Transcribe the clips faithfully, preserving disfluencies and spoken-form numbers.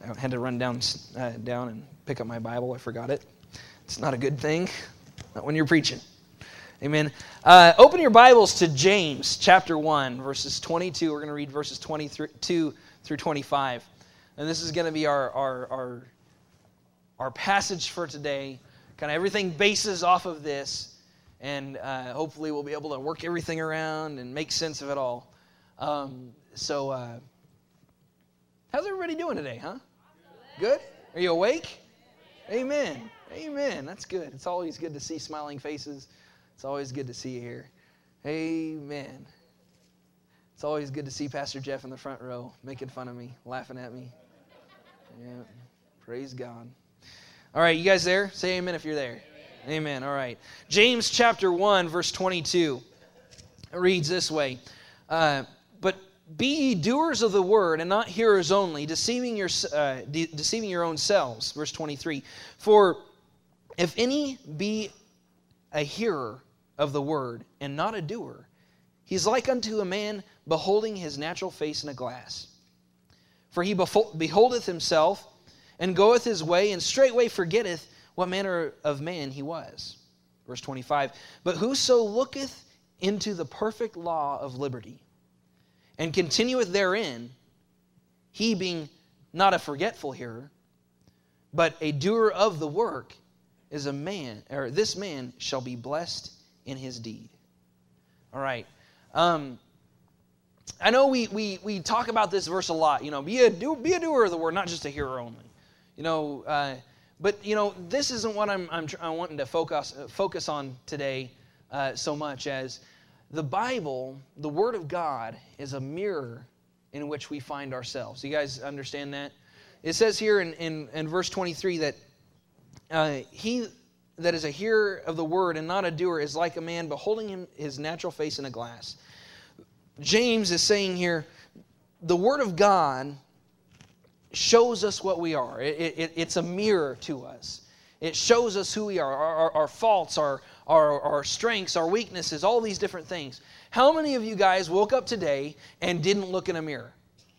I had to run down, uh, down and pick up my Bible. I forgot it. It's not a good thing. Not when you're preaching. Amen. Uh, open your Bibles to James chapter one, verses twenty-two. We're going to read verses twenty-two through twenty-five. And this is going to be our, our, our, our passage for today. Kind of everything bases off of this. And uh, hopefully we'll be able to work everything around and make sense of it all. Um, so, uh, how's everybody doing today, huh? Good? Are you awake? Amen. Amen. That's good. It's always good to see smiling faces. It's always good to see you here. Amen. It's always good to see Pastor Jeff in the front row making fun of me, laughing at me. Yeah. Praise God. All right, you guys there? Say amen if you're there. Amen. Amen. All right. James chapter one, verse twenty-two. It reads this way. Uh, but be ye doers of the word, and not hearers only, deceiving your uh, de- deceiving your own selves. Verse twenty-three. For if any be a hearer of the word, and not a doer, he is like unto a man beholding his natural face in a glass. For he befo- beholdeth himself, and goeth his way, and straightway forgetteth what manner of man he was. Verse twenty-five. But whoso looketh into the perfect law of liberty, and continueth therein, he being not a forgetful hearer, but a doer of the work, is a man, or this man shall be blessed in his deed. All right. Um, I know we, we we talk about this verse a lot. You know, be a do, be a doer of the word, not just a hearer only. You know, uh, but you know, this isn't what I'm I'm, I'm wanting to focus uh, focus on today uh, so much as the Bible, the Word of God, is a mirror in which we find ourselves. You guys understand that? It says here in in, in verse twenty-three that uh, he that is a hearer of the word and not a doer is like a man beholding him his natural face in a glass. James is saying here, the Word of God shows us what we are. It, it, it's a mirror to us. It shows us who we are, our, our, our faults, our, our, our strengths, our weaknesses, all these different things. How many of you guys woke up today and didn't look in a mirror?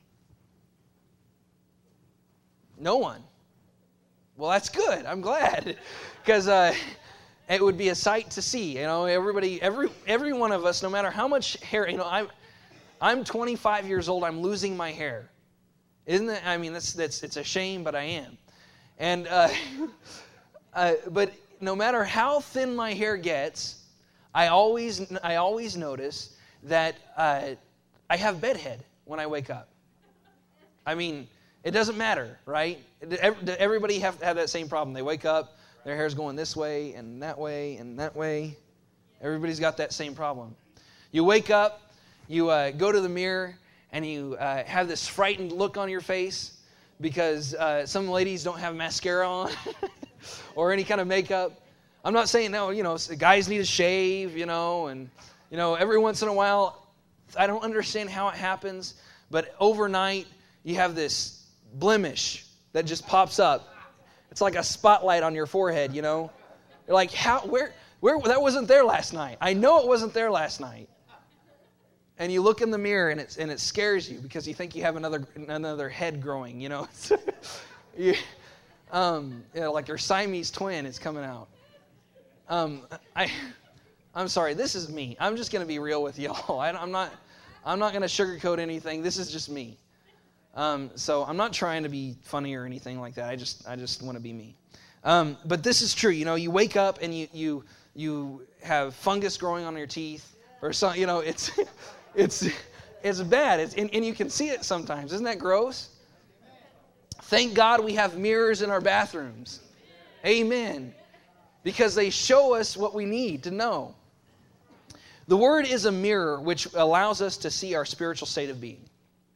No one. Well, that's good. I'm glad. Because uh, it would be a sight to see. You know, everybody, every every one of us, no matter how much hair, you know, I'm I'm twenty-five years old. I'm losing my hair. Isn't that? I mean, that's that's it's a shame, but I am. And uh, uh, but no matter how thin my hair gets, I always I always notice that uh, I have bedhead when I wake up. I mean, it doesn't matter, right? Everybody have have that same problem. They wake up. Their hair's going this way and that way and that way. Everybody's got that same problem. You wake up, you uh, go to the mirror, and you uh, have this frightened look on your face because uh, some ladies don't have mascara on or any kind of makeup. I'm not saying, no, you know, guys need to shave, you know, and, you know, every once in a while, I don't understand how it happens, but overnight, you have this blemish that just pops up. It's like a spotlight on your forehead, you know. You're like, how? Where? Where? That wasn't there last night. I know it wasn't there last night. And you look in the mirror, and it and it scares you because you think you have another another head growing, you know. you, um, you know, like your Siamese twin is coming out. Um, I, I'm sorry. This is me. I'm just going to be real with y'all. I, I'm not. I'm not going to sugarcoat anything. This is just me. Um, so I'm not trying to be funny or anything like that. I just I just want to be me. Um, but this is true. You know, you wake up and you you you have fungus growing on your teeth or something. You know, it's it's it's bad. It's and, and you can see it sometimes. Isn't that gross? Thank God we have mirrors in our bathrooms. Amen. Because they show us what we need to know. The Word is a mirror which allows us to see our spiritual state of being.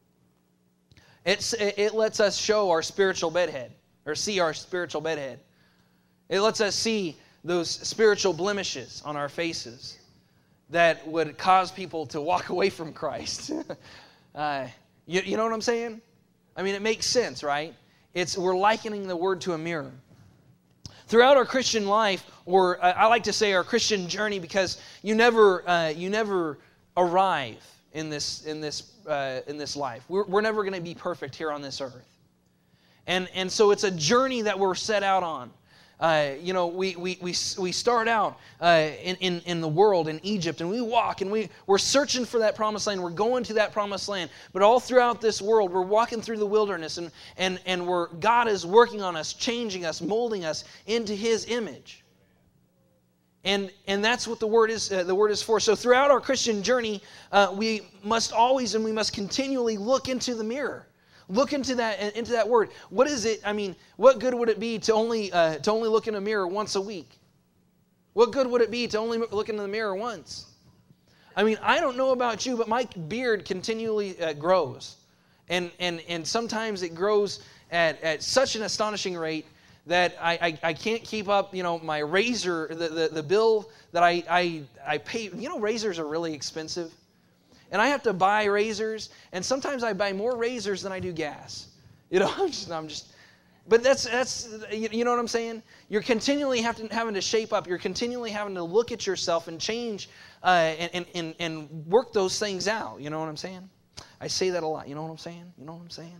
It's, it lets us show our spiritual bedhead, or see our spiritual bedhead. It lets us see those spiritual blemishes on our faces that would cause people to walk away from Christ. uh, you, you know what I'm saying? I mean, it makes sense, right? It's we're likening the Word to a mirror. Throughout our Christian life, or uh, I like to say our Christian journey, because you never, uh, you never arrive in this in this uh, in this life. We're, we're never going to be perfect here on this earth. And, and so it's a journey that we're set out on. Uh, you know, we we we we start out uh, in, in in the world in Egypt, and we walk, and we we're searching for that promised land. We're going to that promised land, but all throughout this world, we're walking through the wilderness, and and and we're God is working on us, changing us, molding us into His image. And and that's what the word is. Uh, the word is for. So throughout our Christian journey, uh, we must always and we must continually look into the mirror. Look into that into that word. What is it? I mean, what good would it be to only uh, to only look in a mirror once a week? What good would it be to only look into the mirror once? I mean, I don't know about you, but my beard continually uh, grows, and and and sometimes it grows at at such an astonishing rate that I I, I can't keep up. You know, my razor, the the, the bill that I, I I pay. You know, razors are really expensive. And I have to buy razors, and sometimes I buy more razors than I do gas. You know, I'm just, I'm just but that's, that's you know what I'm saying? You're continually have to, having to shape up. You're continually having to look at yourself and change uh, and, and, and work those things out. You know what I'm saying? I say that a lot. You know what I'm saying? You know what I'm saying?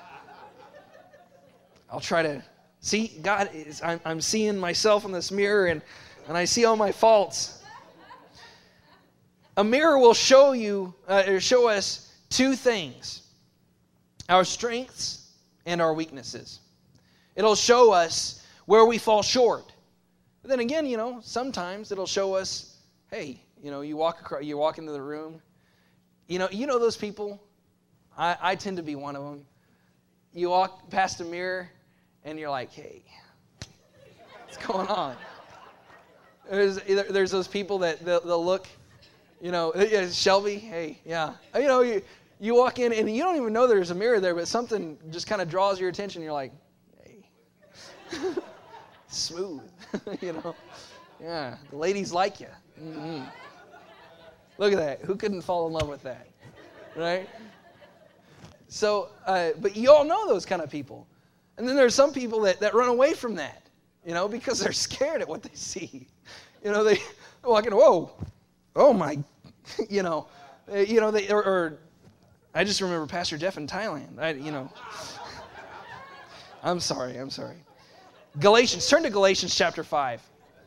I'll try to see, God, is, I'm, I'm seeing myself in this mirror, and, and I see all my faults. A mirror will show you, uh, or show us two things: our strengths and our weaknesses. It'll show us where we fall short. But then again, you know, sometimes it'll show us, hey, you know, you walk across, you walk into the room, you know, you know those people. I, I tend to be one of them. You walk past a mirror, and you're like, hey, what's going on? There's there's those people that they'll, they'll look. You know, Shelby, hey, yeah. You know, you, you walk in and you don't even know there's a mirror there, but something just kind of draws your attention. You're like, hey, smooth, you know. Yeah, the ladies like you. Mm-hmm. Look at that. Who couldn't fall in love with that, right? So, uh, but you all know those kind of people. And then there's some people that, that run away from that, you know, because they're scared at what they see. You know, they walk in, whoa. Oh my, you know, you know, they, or, or I just remember Pastor Jeff in Thailand. I, you know, I'm sorry, I'm sorry. Galatians, turn to Galatians chapter five.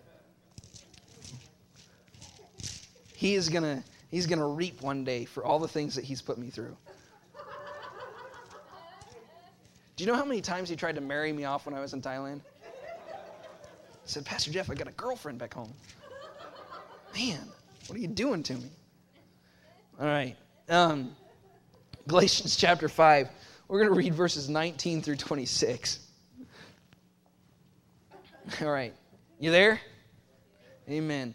He is gonna, he's gonna reap one day for all the things that he's put me through. Do you know how many times he tried to marry me off when I was in Thailand? He said, Pastor Jeff, I got a girlfriend back home. Man. What are you doing to me? All right. Um, Galatians chapter five. We're going to read verses nineteen through twenty-six. All right. You there? Amen.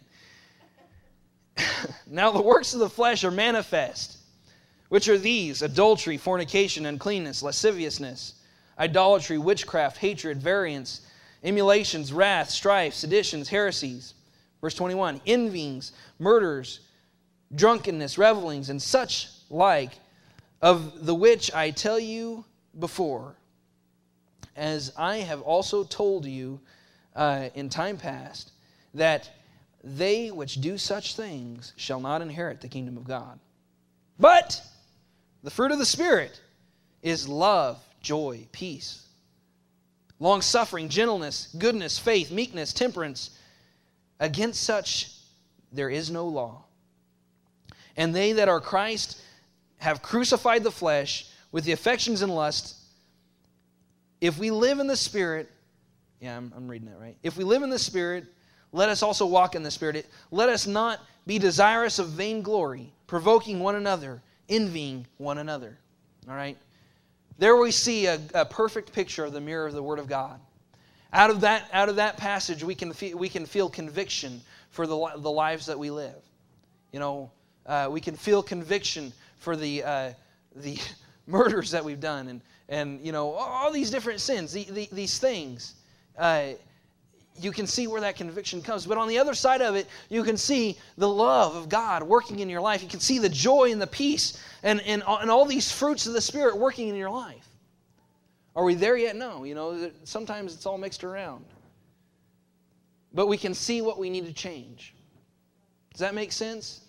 Now the works of the flesh are manifest, which are these: adultery, fornication, uncleanness, lasciviousness, idolatry, witchcraft, hatred, variance, emulations, wrath, strife, seditions, heresies. Verse twenty-one, envyings, murders, drunkenness, revelings, and such like, of the which I tell you before, as I have also told you uh, in time past, that they which do such things shall not inherit the kingdom of God. But the fruit of the Spirit is love, joy, peace, long-suffering, gentleness, goodness, faith, meekness, temperance. Against such there is no law. And they that are Christ have crucified the flesh with the affections and lusts. If we live in the Spirit, yeah, I'm, I'm reading that right. If we live in the Spirit, let us also walk in the Spirit. Let us not be desirous of vainglory, provoking one another, envying one another. All right? There we see a, a perfect picture of the mirror of the Word of God. Out of that, out of that passage, we can feel, we can feel conviction for the the lives that we live. You know, uh, we can feel conviction for the uh, the murders that we've done, and and you know all these different sins, the, the, these things. Uh, you can see where that conviction comes. But on the other side of it, you can see the love of God working in your life. You can see the joy and the peace and and and all these fruits of the Spirit working in your life. Are we there yet? No. You know, sometimes it's all mixed around. But we can see what we need to change. Does that make sense?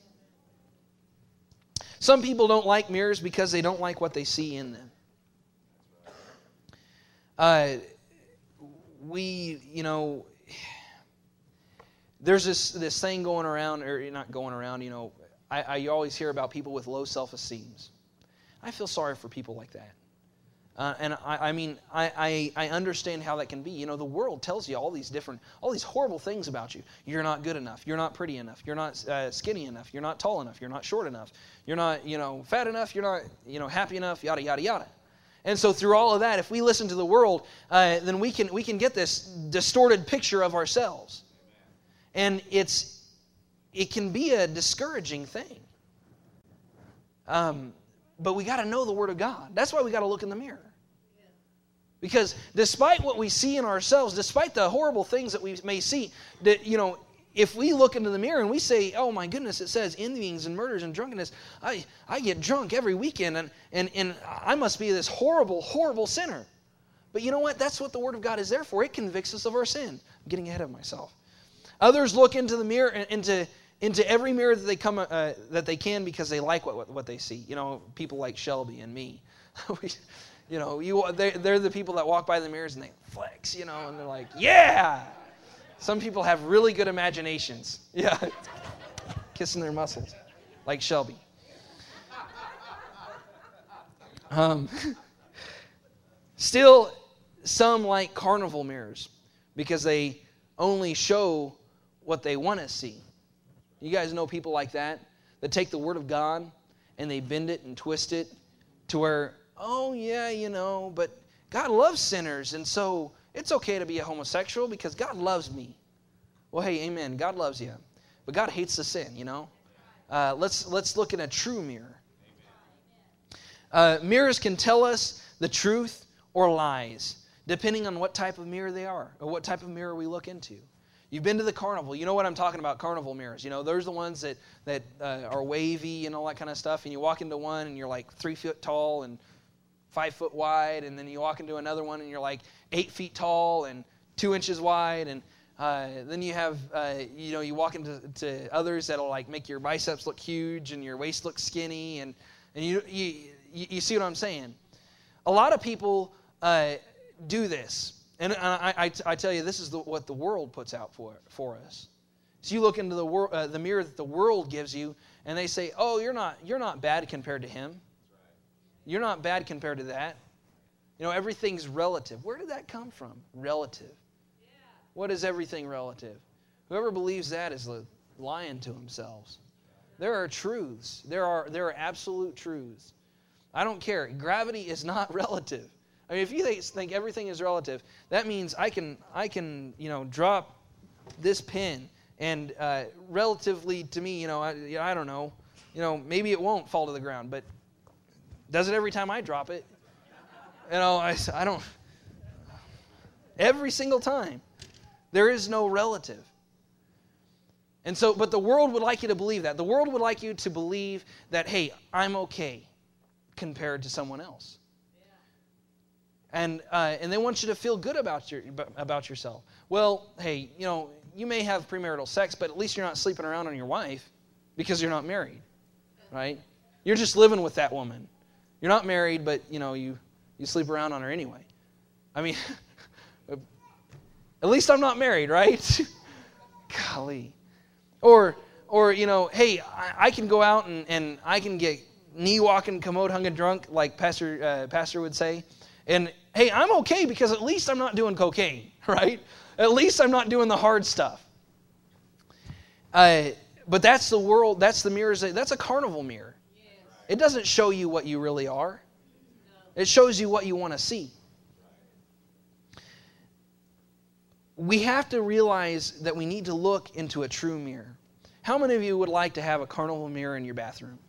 Some people don't like mirrors because they don't like what they see in them. uh, we, you know, there's this this thing going around, or not going around, you know, I, I you always hear about people with low self-esteem. I feel sorry for people like that. Uh, and I, I mean, I, I, I understand how that can be. You know, the world tells you all these different, all these horrible things about you. You're not good enough. You're not pretty enough. You're not uh, skinny enough. You're not tall enough. You're not short enough. You're not, you know, fat enough. You're not, you know, happy enough. Yada yada yada. And so through all of that, if we listen to the world, uh, then we can we can get this distorted picture of ourselves, and it's it can be a discouraging thing. Um, but we got to know the Word of God. That's why we got to look in the mirror. Because despite what we see in ourselves, despite the horrible things that we may see, that, you know, if we look into the mirror and we say, oh my goodness, it says envyings and murders and drunkenness, I, I get drunk every weekend and, and, and I must be this horrible, horrible sinner. But you know what? That's what the Word of God is there for. It convicts us of our sin. I'm getting ahead of myself. Others look into the mirror, into, into every mirror that they come uh, that they can because they like what, what they see. You know, people like Shelby and me. You know, you they, they're the people that walk by the mirrors and they flex, you know, and they're like, yeah. Some people have really good imaginations. Yeah. Kissing their muscles, like Shelby. Um, still, some like carnival mirrors because they only show what they want to see. You guys know people like that that take the Word of God and they bend it and twist it to where, oh, yeah, you know, but God loves sinners, and so it's okay to be a homosexual because God loves me. Well, hey, amen. God loves you, but God hates the sin, you know. Uh, let's let's look in a true mirror. Uh, mirrors can tell us the truth or lies, depending on what type of mirror they are or what type of mirror we look into. You've been to the carnival. You know what I'm talking about, carnival mirrors. You know, those are the ones that, that uh, are wavy and all that kind of stuff, and you walk into one and you're like three feet tall and five foot wide, and then you walk into another one and you're like eight feet tall and two inches wide, and uh, then you have, uh, you know, you walk into to others that'll like make your biceps look huge and your waist look skinny, and and you you you see what I'm saying? A lot of people uh, do this, and I, I, I tell you, this is the, what the world puts out for for us. So you look into the wor- uh, the mirror that the world gives you, and they say, "Oh, you're not you're not bad compared to him. You're not bad compared to that." You know, everything's relative. Where did that come from? Relative. Yeah. What is everything relative? Whoever believes that is lying to themselves. There are truths. There are there are absolute truths. I don't care. Gravity is not relative. I mean, if you think everything is relative, that means I can I can you know drop this pin, and uh, relatively to me, you know, I, I don't know, you know, maybe it won't fall to the ground, but does it every time I drop it? You know, I, I don't. Every single time. There is no relative. And so, but the world would like you to believe that. The world would like you to believe that, hey, I'm okay compared to someone else. Yeah. And uh, and they want you to feel good about your about yourself. Well, hey, you know, you may have premarital sex, but at least you're not sleeping around on your wife because you're not married, right? You're just living with that woman. You're not married, but, you know, you, you sleep around on her anyway. I mean, at least I'm not married, right? Golly. Or, or you know, hey, I, I can go out and, and I can get knee-walking, commode-hunging drunk, like Pastor uh, Pastor would say. And, hey, I'm okay because at least I'm not doing cocaine, right? At least I'm not doing the hard stuff. Uh, but that's the world, that's the mirrors, that's a carnival mirror. It doesn't show you what you really are. It shows you what you want to see. We have to realize that we need to look into a true mirror. How many of you would like to have a carnival mirror in your bathroom?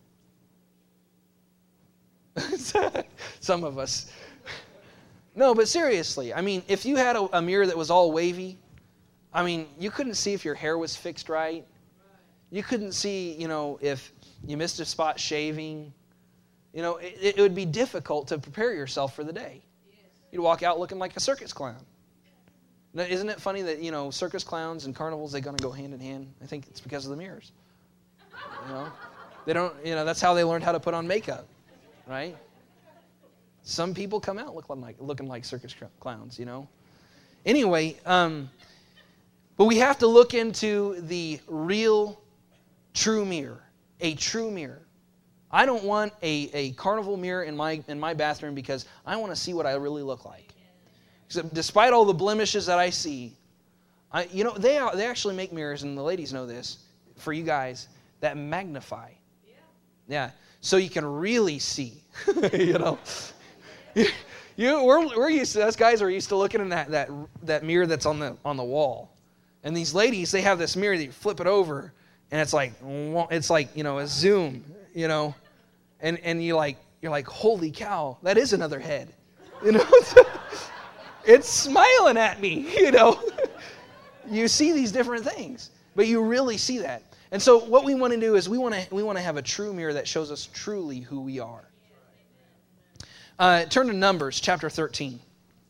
Some of us. No, but seriously, I mean, if you had a, a mirror that was all wavy, I mean, you couldn't see if your hair was fixed right. You couldn't see, you know, if you missed a spot shaving. You know, it, it would be difficult to prepare yourself for the day. You'd walk out looking like a circus clown. Now, isn't it funny that, you know, circus clowns and carnivals, they're going to go hand in hand? I think it's because of the mirrors. You know, they don't, you know, that's how they learned how to put on makeup, right? some people come out looking like looking like circus clowns, you know. Anyway, um, but we have to look into the real, true mirror, a true mirror. I don't want a, a carnival mirror in my in my bathroom because I want to see what I really look like. So despite all the blemishes that I see, I, you know, they they actually make mirrors, and the ladies know this, for you guys, that magnify. Yeah. Yeah. So you can really see, you know. You, you we're, we're used to, us guys are used to looking in that, that that mirror that's on the on the wall. And these ladies, they have this mirror that you flip it over, and it's like, it's like, you know, a zoom, you know. And and you like, you're like, holy cow, that is another head. You know, it's smiling at me, you know. You see these different things, but you really see that. And so what we want to do is we want to we want to have a true mirror that shows us truly who we are. Uh, turn to Numbers chapter thirteen.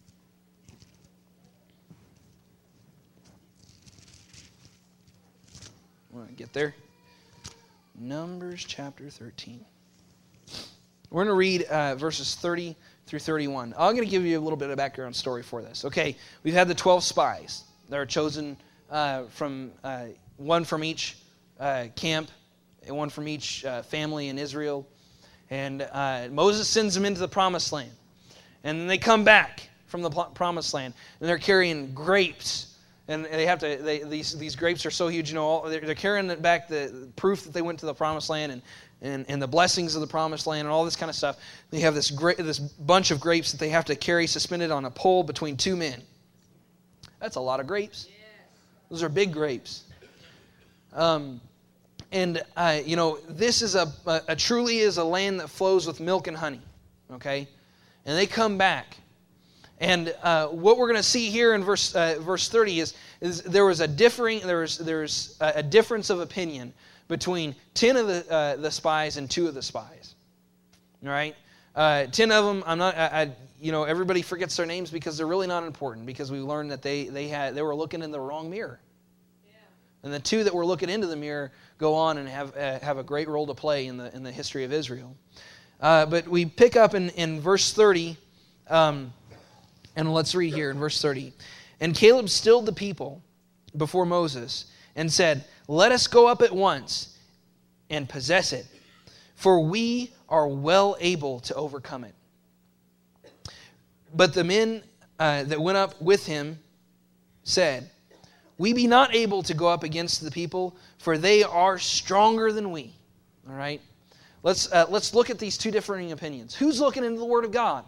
Want to get there? Numbers chapter thirteen. We're going to read uh, verses thirty through thirty-one. I'm going to give you a little bit of background story for this. Okay, we've had the twelve spies that are chosen uh, from uh, one from each uh, camp, and one from each uh, family in Israel. And uh, Moses sends them into the promised land. And then they come back from the promised land, and they're carrying grapes. And they have to. They, these these grapes are so huge, you know. All, they're, they're carrying back the proof that they went to the promised land, and, and and the blessings of the promised land, and all this kind of stuff. They have this great this bunch of grapes that they have to carry suspended on a pole between two men. That's a lot of grapes. Those are big grapes. Um, and uh, you know, this is a, a, a truly is a land that flows with milk and honey. Okay, and they come back. And uh, what we're going to see here in verse uh, verse thirty is, is there was a differing there's there's a difference of opinion between ten of the uh, the spies and two of the spies. All right, uh, ten of them. I'm not. I, I, you know, everybody forgets their names because they're really not important. Because we learned that they they had they were looking in the wrong mirror. Yeah. And the two that were looking into the mirror go on and have uh, have a great role to play in the in the history of Israel. Uh, but we pick up in in verse thirty. Um, And let's read here in verse thirty. And Caleb stilled the people before Moses and said, "Let us go up at once and possess it, for we are well able to overcome it." But the men uh, that went up with him said, "We be not able to go up against the people, for they are stronger than we." All right? Let's, uh, let's look at these two differing opinions. Who's looking into the Word of God?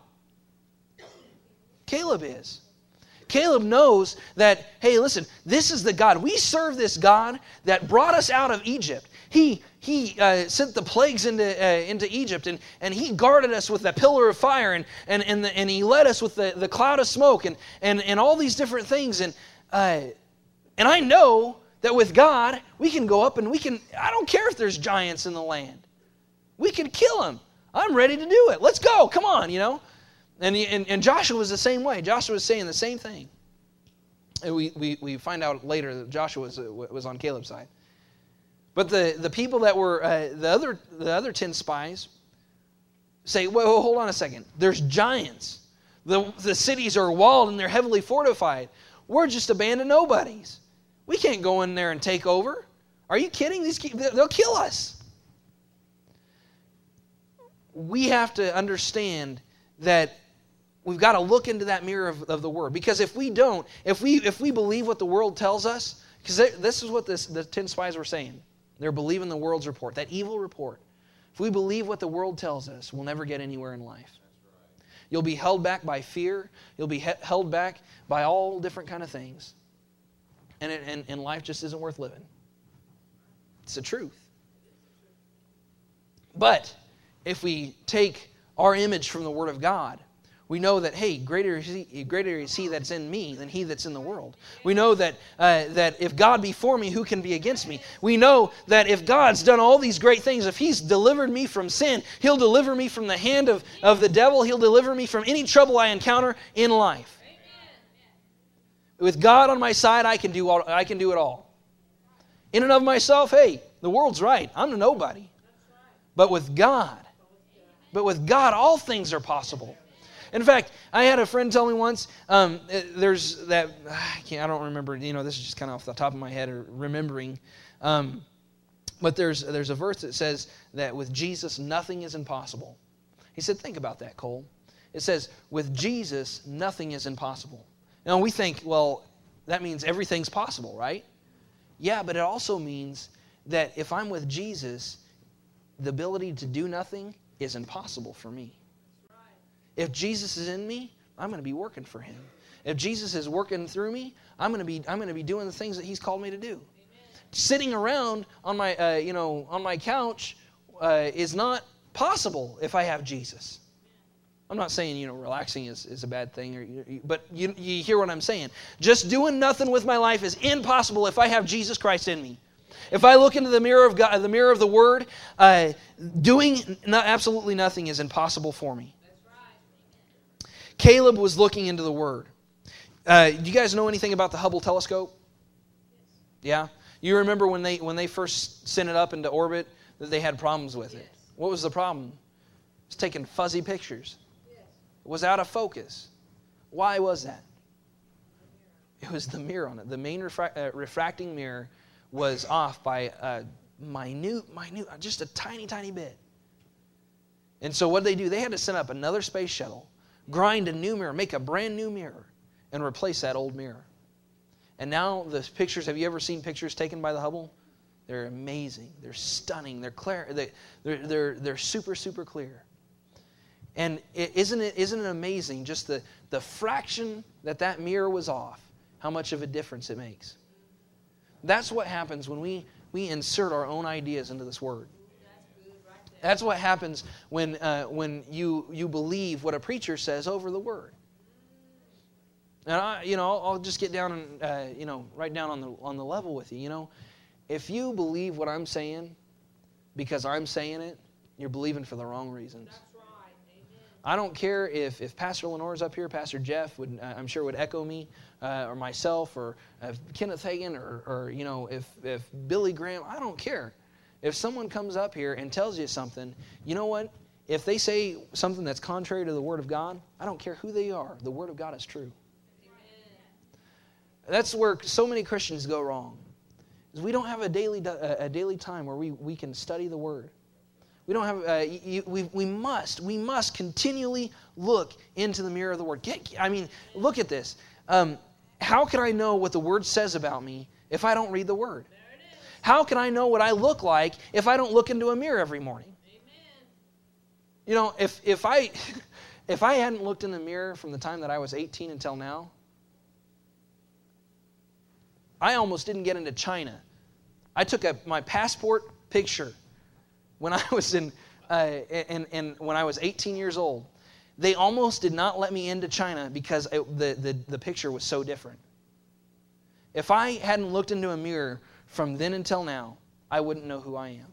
Caleb is. Caleb knows that, hey, listen, this is the God. We serve this God that brought us out of Egypt. He he uh, sent the plagues into uh, into Egypt, and, and he guarded us with that pillar of fire, and and and, the, and he led us with the, the cloud of smoke, and, and, and all these different things. And uh, and I know that with God, we can go up and we can, I don't care if there's giants in the land. We can kill them. I'm ready to do it. Let's go. Come on, you know. And, and, and Joshua was the same way. Joshua was saying the same thing. And we, we, we find out later that Joshua was, was on Caleb's side. But the, the people that were, uh, the other the other ten spies say, well, hold on a second. There's giants. The, the cities are walled and they're heavily fortified. We're just a band of nobodies. We can't go in there and take over. Are you kidding? These they'll kill us. We have to understand that we've got to look into that mirror of, of the Word. Because if we don't, if we if we believe what the world tells us, because this is what this, the ten spies were saying. They're believing the world's report, that evil report. If we believe what the world tells us, we'll never get anywhere in life. Right. You'll be held back by fear. You'll be he- held back by all different kind of things. And, it, and, and life just isn't worth living. It's the truth. But if we take our image from the Word of God, we know that, hey, greater is he, greater is he that's in me than he that's in the world. We know that uh, that if God be for me, who can be against me? We know that if God's done all these great things, if he's delivered me from sin, he'll deliver me from the hand of, of the devil. He'll deliver me from any trouble I encounter in life. With God on my side, I can do all, I can do it all. In and of myself, hey, the world's right. I'm a nobody. But with God, but with God, all things are possible. In fact, I had a friend tell me once, um, there's that, I, can't, I don't remember, you know, this is just kind of off the top of my head or remembering. Um, but there's there's a verse that says that with Jesus, nothing is impossible. He said, think about that, Cole. It says, with Jesus, nothing is impossible. Now, we think, well, that means everything's possible, right? Yeah, but it also means that if I'm with Jesus, the ability to do nothing is impossible for me. If Jesus is in me, I'm going to be working for Him. If Jesus is working through me, I'm going to be I'm going to be doing the things that He's called me to do. Amen. Sitting around on my uh, you know on my couch uh, is not possible if I have Jesus. I'm not saying you know relaxing is, is a bad thing, or, but you you hear what I'm saying. Just doing nothing with my life is impossible if I have Jesus Christ in me. If I look into the mirror of God, the mirror of the Word, uh, doing not, absolutely nothing is impossible for me. Caleb was looking into the Word. Uh, do you guys know anything about the Hubble telescope? Yeah? You remember when they when they first sent it up into orbit that they had problems with it. What was the problem? It was taking fuzzy pictures. It was out of focus. Why was that? It was the mirror on it. The main refra- uh, refracting mirror was off by a minute, minute, just a tiny, tiny bit. And so what did they do? They had to send up another space shuttle, grind a new mirror, make a brand new mirror, and replace that old mirror. And now the pictures, have you ever seen pictures taken by the Hubble? They're amazing. They're stunning. They're clear. They, they're, they're, they're super, super clear. And it, isn't it isn't it amazing just the, the fraction that that mirror was off, how much of a difference it makes? That's what happens when we, we insert our own ideas into this Word. That's what happens when uh, when you you believe what a preacher says over the Word. And I, you know, I'll, I'll just get down and uh, you know, right down on the on the level with you. You know, if you believe what I'm saying because I'm saying it, you're believing for the wrong reasons. That's right. Amen. I don't care if if Pastor Lenore's up here, Pastor Jeff would uh, I'm sure would echo me, uh, or myself, or uh, Kenneth Hagin, or or you know, if if Billy Graham. I don't care. If someone comes up here and tells you something, you know what? If they say something that's contrary to the Word of God, I don't care who they are. The Word of God is true. Amen. That's where so many Christians go wrong. Is we don't have a daily a daily time where we, we can study the Word. We don't have. Uh, you, we we must we must continually look into the mirror of the Word. Get, I mean, look at this. Um, how can I know what the Word says about me if I don't read the Word? How can I know what I look like if I don't look into a mirror every morning? Amen. You know, if if I if I hadn't looked in the mirror from the time that I was eighteen until now, I almost didn't get into China. I took a, my passport picture when I was in uh, and and when I was eighteen years old. They almost did not let me into China because it, the, the the picture was so different. If I hadn't looked into a mirror from then until now, I wouldn't know who I am.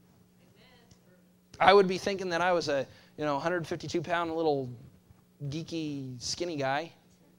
I would be thinking that I was a, you know, one hundred fifty-two pound little geeky skinny guy.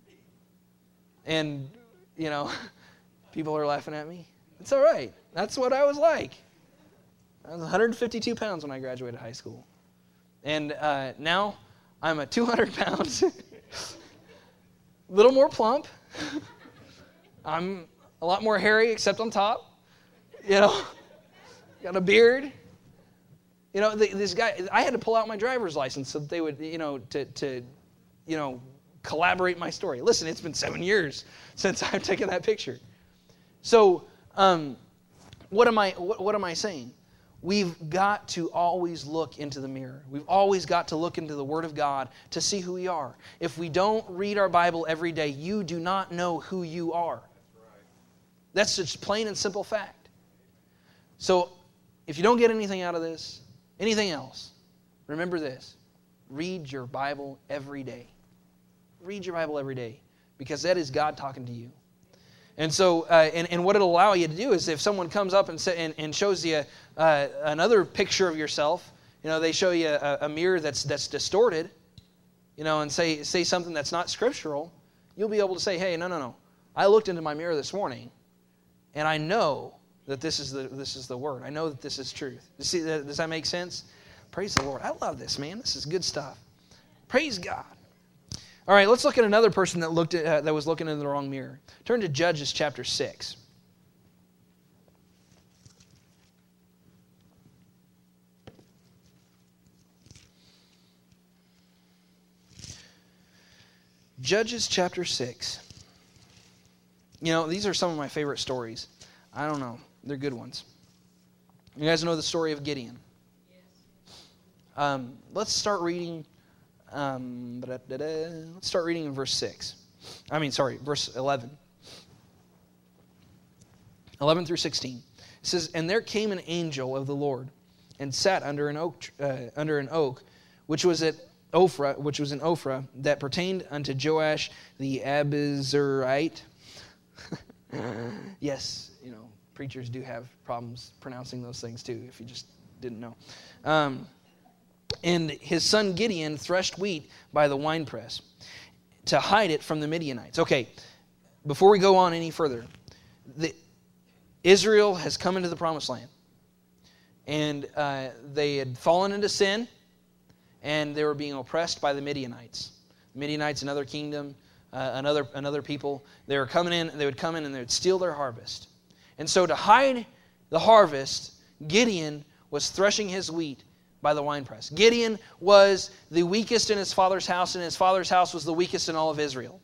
And, you know, people are laughing at me. It's all right. That's what I was like. I was one hundred fifty-two pounds when I graduated high school. And uh, now I'm a two hundred pounds, a little more plump. I'm a lot more hairy except on top. You know, got a beard. You know, this guy, I had to pull out my driver's license so that they would, you know, to, to, you know, collaborate my story. Listen, it's been seven years since I've taken that picture. So, um, what am I, what, what am I saying? We've got to always look into the mirror. We've always got to look into the Word of God to see who we are. If we don't read our Bible every day, you do not know who you are. That's just plain and simple fact. So, if you don't get anything out of this, anything else, remember this. Read your Bible every day. Read your Bible every day, because that is God talking to you. And so, uh, and, and what it'll allow you to do is if someone comes up and, say, and, and shows you uh, another picture of yourself, you know, they show you a, a mirror that's that's distorted, you know, and say say something that's not scriptural, you'll be able to say, hey, no, no, no. I looked into my mirror this morning, and I know that this is the this is the Word. I know that this is truth. You see, does that make sense? Praise the Lord. I love this, man. This is good stuff. Praise God. All right, let's look at another person that looked at, uh, that was looking in the wrong mirror. Turn to Judges chapter six. Judges chapter six. You know, these are some of my favorite stories. I don't know. They're good ones. You guys know the story of Gideon? Yes. Um, let's start reading. Um, let's start reading in verse six. I mean, sorry, verse eleven. eleven through sixteen. It says, "And there came an angel of the Lord, and sat under an oak, uh, under an oak, which was at Ophrah, which was in Ophrah, that pertained unto Joash the Abizurite." Yes, you know, preachers do have problems pronouncing those things too, if you just didn't know. Um, and his son Gideon threshed wheat by the winepress to hide it from the Midianites. Okay, before we go on any further, the, Israel has come into the promised land. And uh, they had fallen into sin, and they were being oppressed by the Midianites. The Midianites, another kingdom, uh, another another people. They were coming in, they would come in and they would steal their harvest. And so to hide the harvest, Gideon was threshing his wheat by the winepress. Gideon was the weakest in his father's house, and his father's house was the weakest in all of Israel.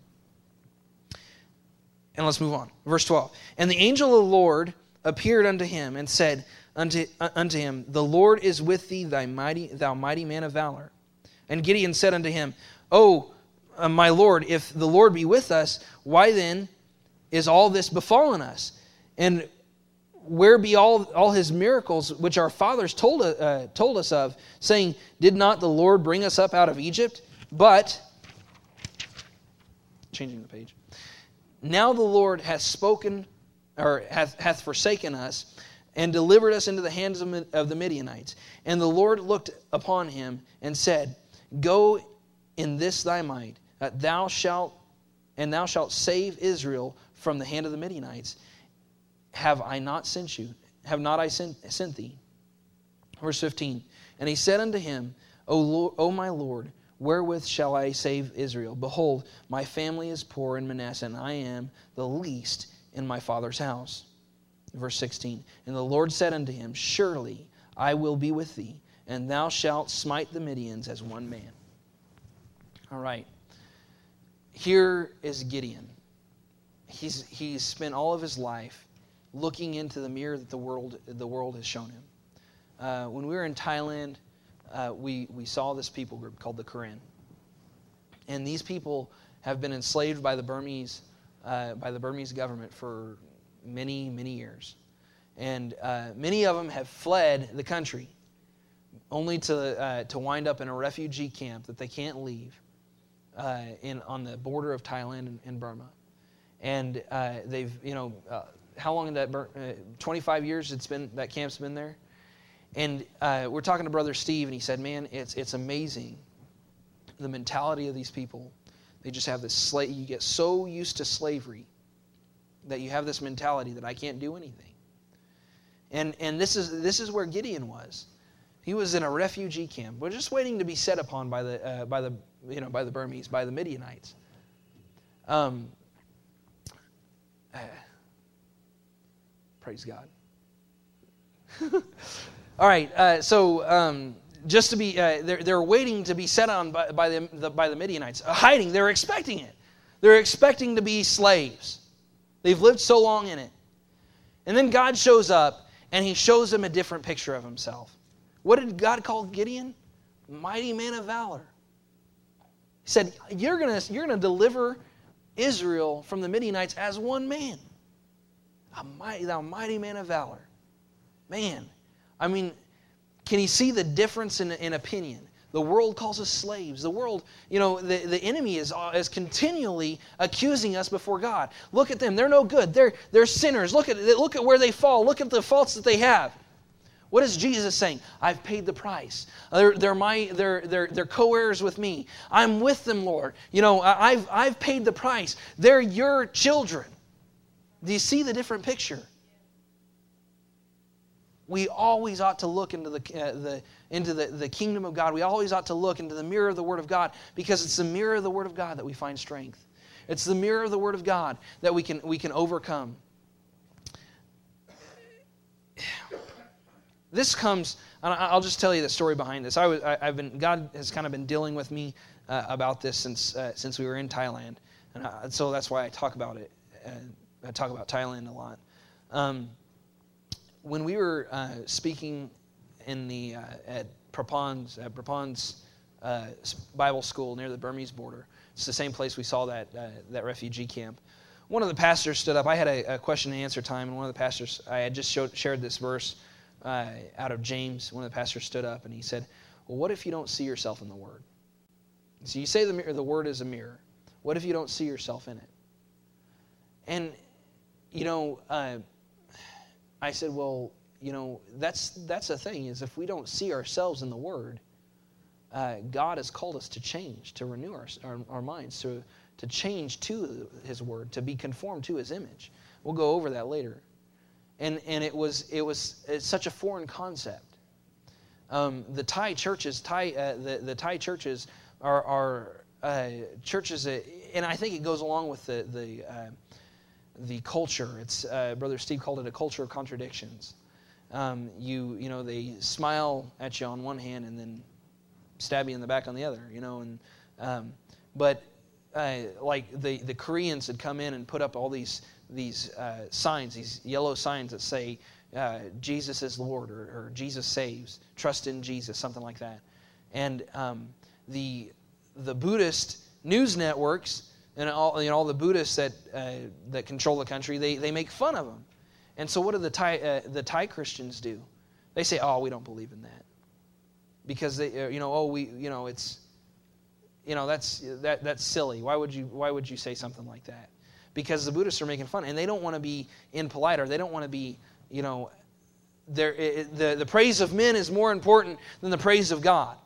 And let's move on. Verse twelve. "And the angel of the Lord appeared unto him and said unto, uh, unto him, The Lord is with thee, thy mighty, thou mighty man of valor. And Gideon said unto him, O uh, my Lord, if the Lord be with us, why then is all this befallen us? And where be all, all his miracles which our fathers told, uh, told us of, saying, Did not the Lord bring us up out of Egypt? But," changing the page, "now the Lord hath spoken, or hath, hath forsaken us, and delivered us into the hands of the Midianites. And the Lord looked upon him and said, Go in this thy might, that thou shalt, and thou shalt save Israel from the hand of the Midianites. Have I not sent you? Have not I sent, sent thee?" Verse fifteen. "And he said unto him, O, Lord, O my Lord, wherewith shall I save Israel? Behold, my family is poor in Manasseh, and I am the least in my father's house." Verse sixteen. "And the Lord said unto him, Surely I will be with thee, and thou shalt smite the Midians as one man." All right. Here is Gideon. He's he's spent all of his life looking into the mirror that the world the world has shown him. Uh, when we were in Thailand, uh, we we saw this people group called the Karen, and these people have been enslaved by the Burmese uh, by the Burmese government for many, many years. And uh, many of them have fled the country only to uh, to wind up in a refugee camp that they can't leave uh, in on the border of Thailand and, and Burma. And uh, they've, you know, uh, how long that, uh, twenty-five years it's been, that camp's been there? And uh, we're talking to Brother Steve, and he said, man, it's it's amazing, the mentality of these people. They just have this, slave. You get so used to slavery that you have this mentality that I can't do anything. And and this is this is where Gideon was. He was in a refugee camp. We're just waiting to be set upon by the uh, by the you know by the Burmese, by the Midianites. Um. Uh, praise God. All right. Uh, so um, just to be, uh, they're they're waiting to be set on by, by the, the by the Midianites, uh, hiding. They're expecting it. They're expecting to be slaves. They've lived so long in it. And then God shows up, and he shows them a different picture of himself. What did God call Gideon? Mighty man of valor. He said, you're going to you're going to deliver Israel from the Midianites as one man. A mighty, thou mighty man of valor. Man, I mean, can you see the difference in, in opinion? The world calls us slaves. The world, you know, the, the enemy is, is continually accusing us before God. Look at them. They're no good. They're, they're sinners. Look at, look at where they fall. Look at the faults that they have. What is Jesus saying? I've paid the price. They're, they're, my, they're, they're, they're co-heirs with me. I'm with them, Lord. You know, I've, I've paid the price. They're your children. Do you see the different picture? We always ought to look into the, uh, the into the, the kingdom of God, we always ought to look into the mirror of the Word of God, because it's the mirror of the Word of God that we find strength. It's the mirror of the Word of God that we can we can overcome. This comes, and I'll just tell you the story behind this. I was, I, I've been, God has kind of been dealing with me uh, about this since uh, since we were in Thailand, and I, so that's why I talk about it. Uh, I talk about Thailand a lot. Um, when we were uh, speaking in the uh, at Prapan's at Prapan's uh, Bible school near the Burmese border, it's the same place we saw that uh, that refugee camp. One of the pastors stood up. I had a, a question and answer time, and one of the pastors, I had just showed, shared this verse uh, out of James. One of the pastors stood up and he said, "Well, what if you don't see yourself in the Word? So you say the mirror, the Word is a mirror. What if you don't see yourself in it?" And you know, uh, I said, "Well, you know, that's that's the thing is if we don't see ourselves in the Word, uh, God has called us to change, to renew our our, our minds, to." to change to His Word, to be conformed to His image. We'll go over that later. And and it was it was it's such a foreign concept. Um, the Thai churches, Thai uh, the the Thai churches are are uh, churches, that, and I think it goes along with the the uh, the culture. It's uh, Brother Steve called it a culture of contradictions. Um, you you know they smile at you on one hand and then stab you in the back on the other. You know and um, but. Uh, like the, the Koreans had come in and put up all these these uh, signs, these yellow signs that say uh, Jesus is Lord or, or Jesus saves, trust in Jesus, something like that. And um, the the Buddhist news networks and all you know all the Buddhists that uh, that control the country, they they make fun of them. And so what do the Thai uh, the Thai Christians do? They say, "Oh, we don't believe in that," because they uh, you know oh we you know it's. You know that's that that's silly. Why would you Why would you say something like that? Because the Buddhists are making fun, and they don't want to be impolite, or they don't want to be, you know, the the praise of men is more important than the praise of God.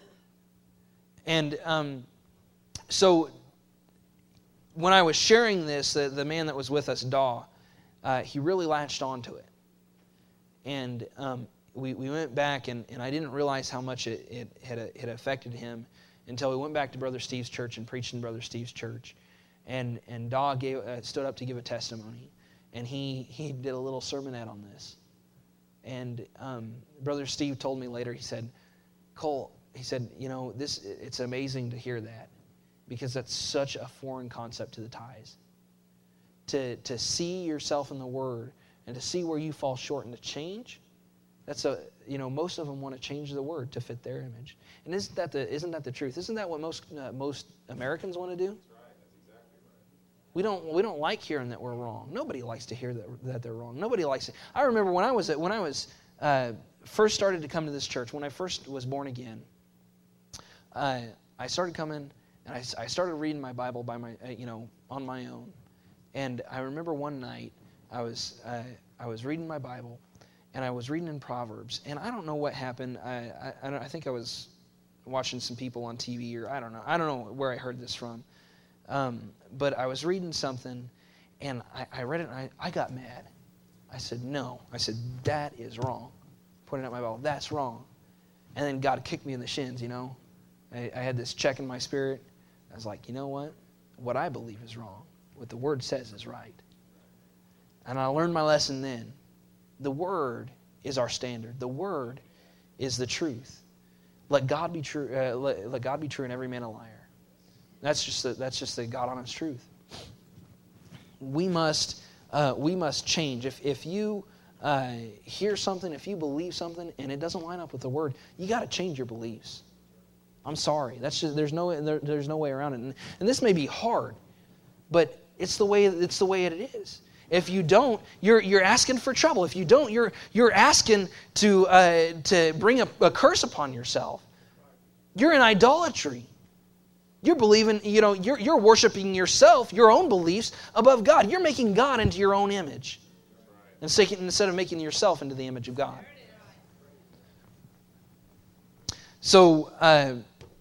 And um, so, when I was sharing this, the, the man that was with us, Daw, uh, he really latched onto it, and um, we we went back, and, and I didn't realize how much it it had it had affected him. Until we went back to Brother Steve's church and preached in Brother Steve's church. And and Daw gave, uh, stood up to give a testimony. And he, he did a little sermonette on this. And um, Brother Steve told me later, he said, "Cole," he said, you know, this it's amazing to hear that. Because that's such a foreign concept to the Thais. To, to see yourself in the Word and to see where you fall short and to change, that's a, you know, most of them want to change the Word to fit their image. And isn't that the isn't that the truth? Isn't that what most uh, most Americans want to do? That's right. That's exactly right. We don't we don't like hearing that we're wrong. Nobody likes to hear that that they're wrong. Nobody likes it. I remember when I was when I was uh, first started to come to this church. When I first was born again, uh, I started coming and I, I started reading my Bible by my uh, you know on my own. And I remember one night I was uh, I was reading my Bible. And I was reading in Proverbs, and I don't know what happened. I I, I think I was watching some people on T V, or I don't know. I don't know where I heard this from. Um, but I was reading something, and I, I read it, and I, I got mad. I said, no. I said, that is wrong. Pointing at my Bible, that's wrong. And then God kicked me in the shins, you know. I, I had this check in my spirit. I was like, you know what? What I believe is wrong. What the Word says is right. And I learned my lesson then. The Word is our standard. The Word is the truth. Let God be true. Uh, let, let God be true, and every man a liar. That's just the, that's just the God honest truth. We must uh, we must change. If if you uh, hear something, if you believe something, and it doesn't line up with the Word, you got to change your beliefs. I'm sorry. That's just there's no there, there's no way around it. And, and this may be hard, but it's the way it's the way it is. If you don't, you're you're asking for trouble. If you don't, you're you're asking to uh, to bring a, a curse upon yourself. You're in idolatry. You're believing, you know, you're you're worshiping yourself, your own beliefs above God. You're making God into your own image, instead of making yourself into the image of God. So, uh,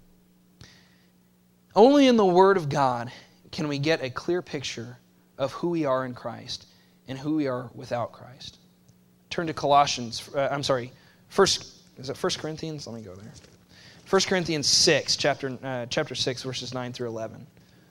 only in the Word of God can we get a clear picture of who we are in Christ and who we are without Christ. Turn to Colossians, uh, I'm sorry, First is it First Corinthians? Let me go there. First Corinthians six, chapter, uh, chapter six, verses nine through eleven.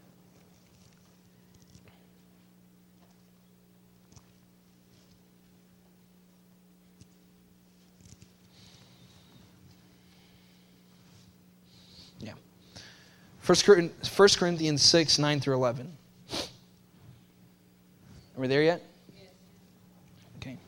Yeah. First Corinthians six, nine through eleven. Are we there yet? Okay.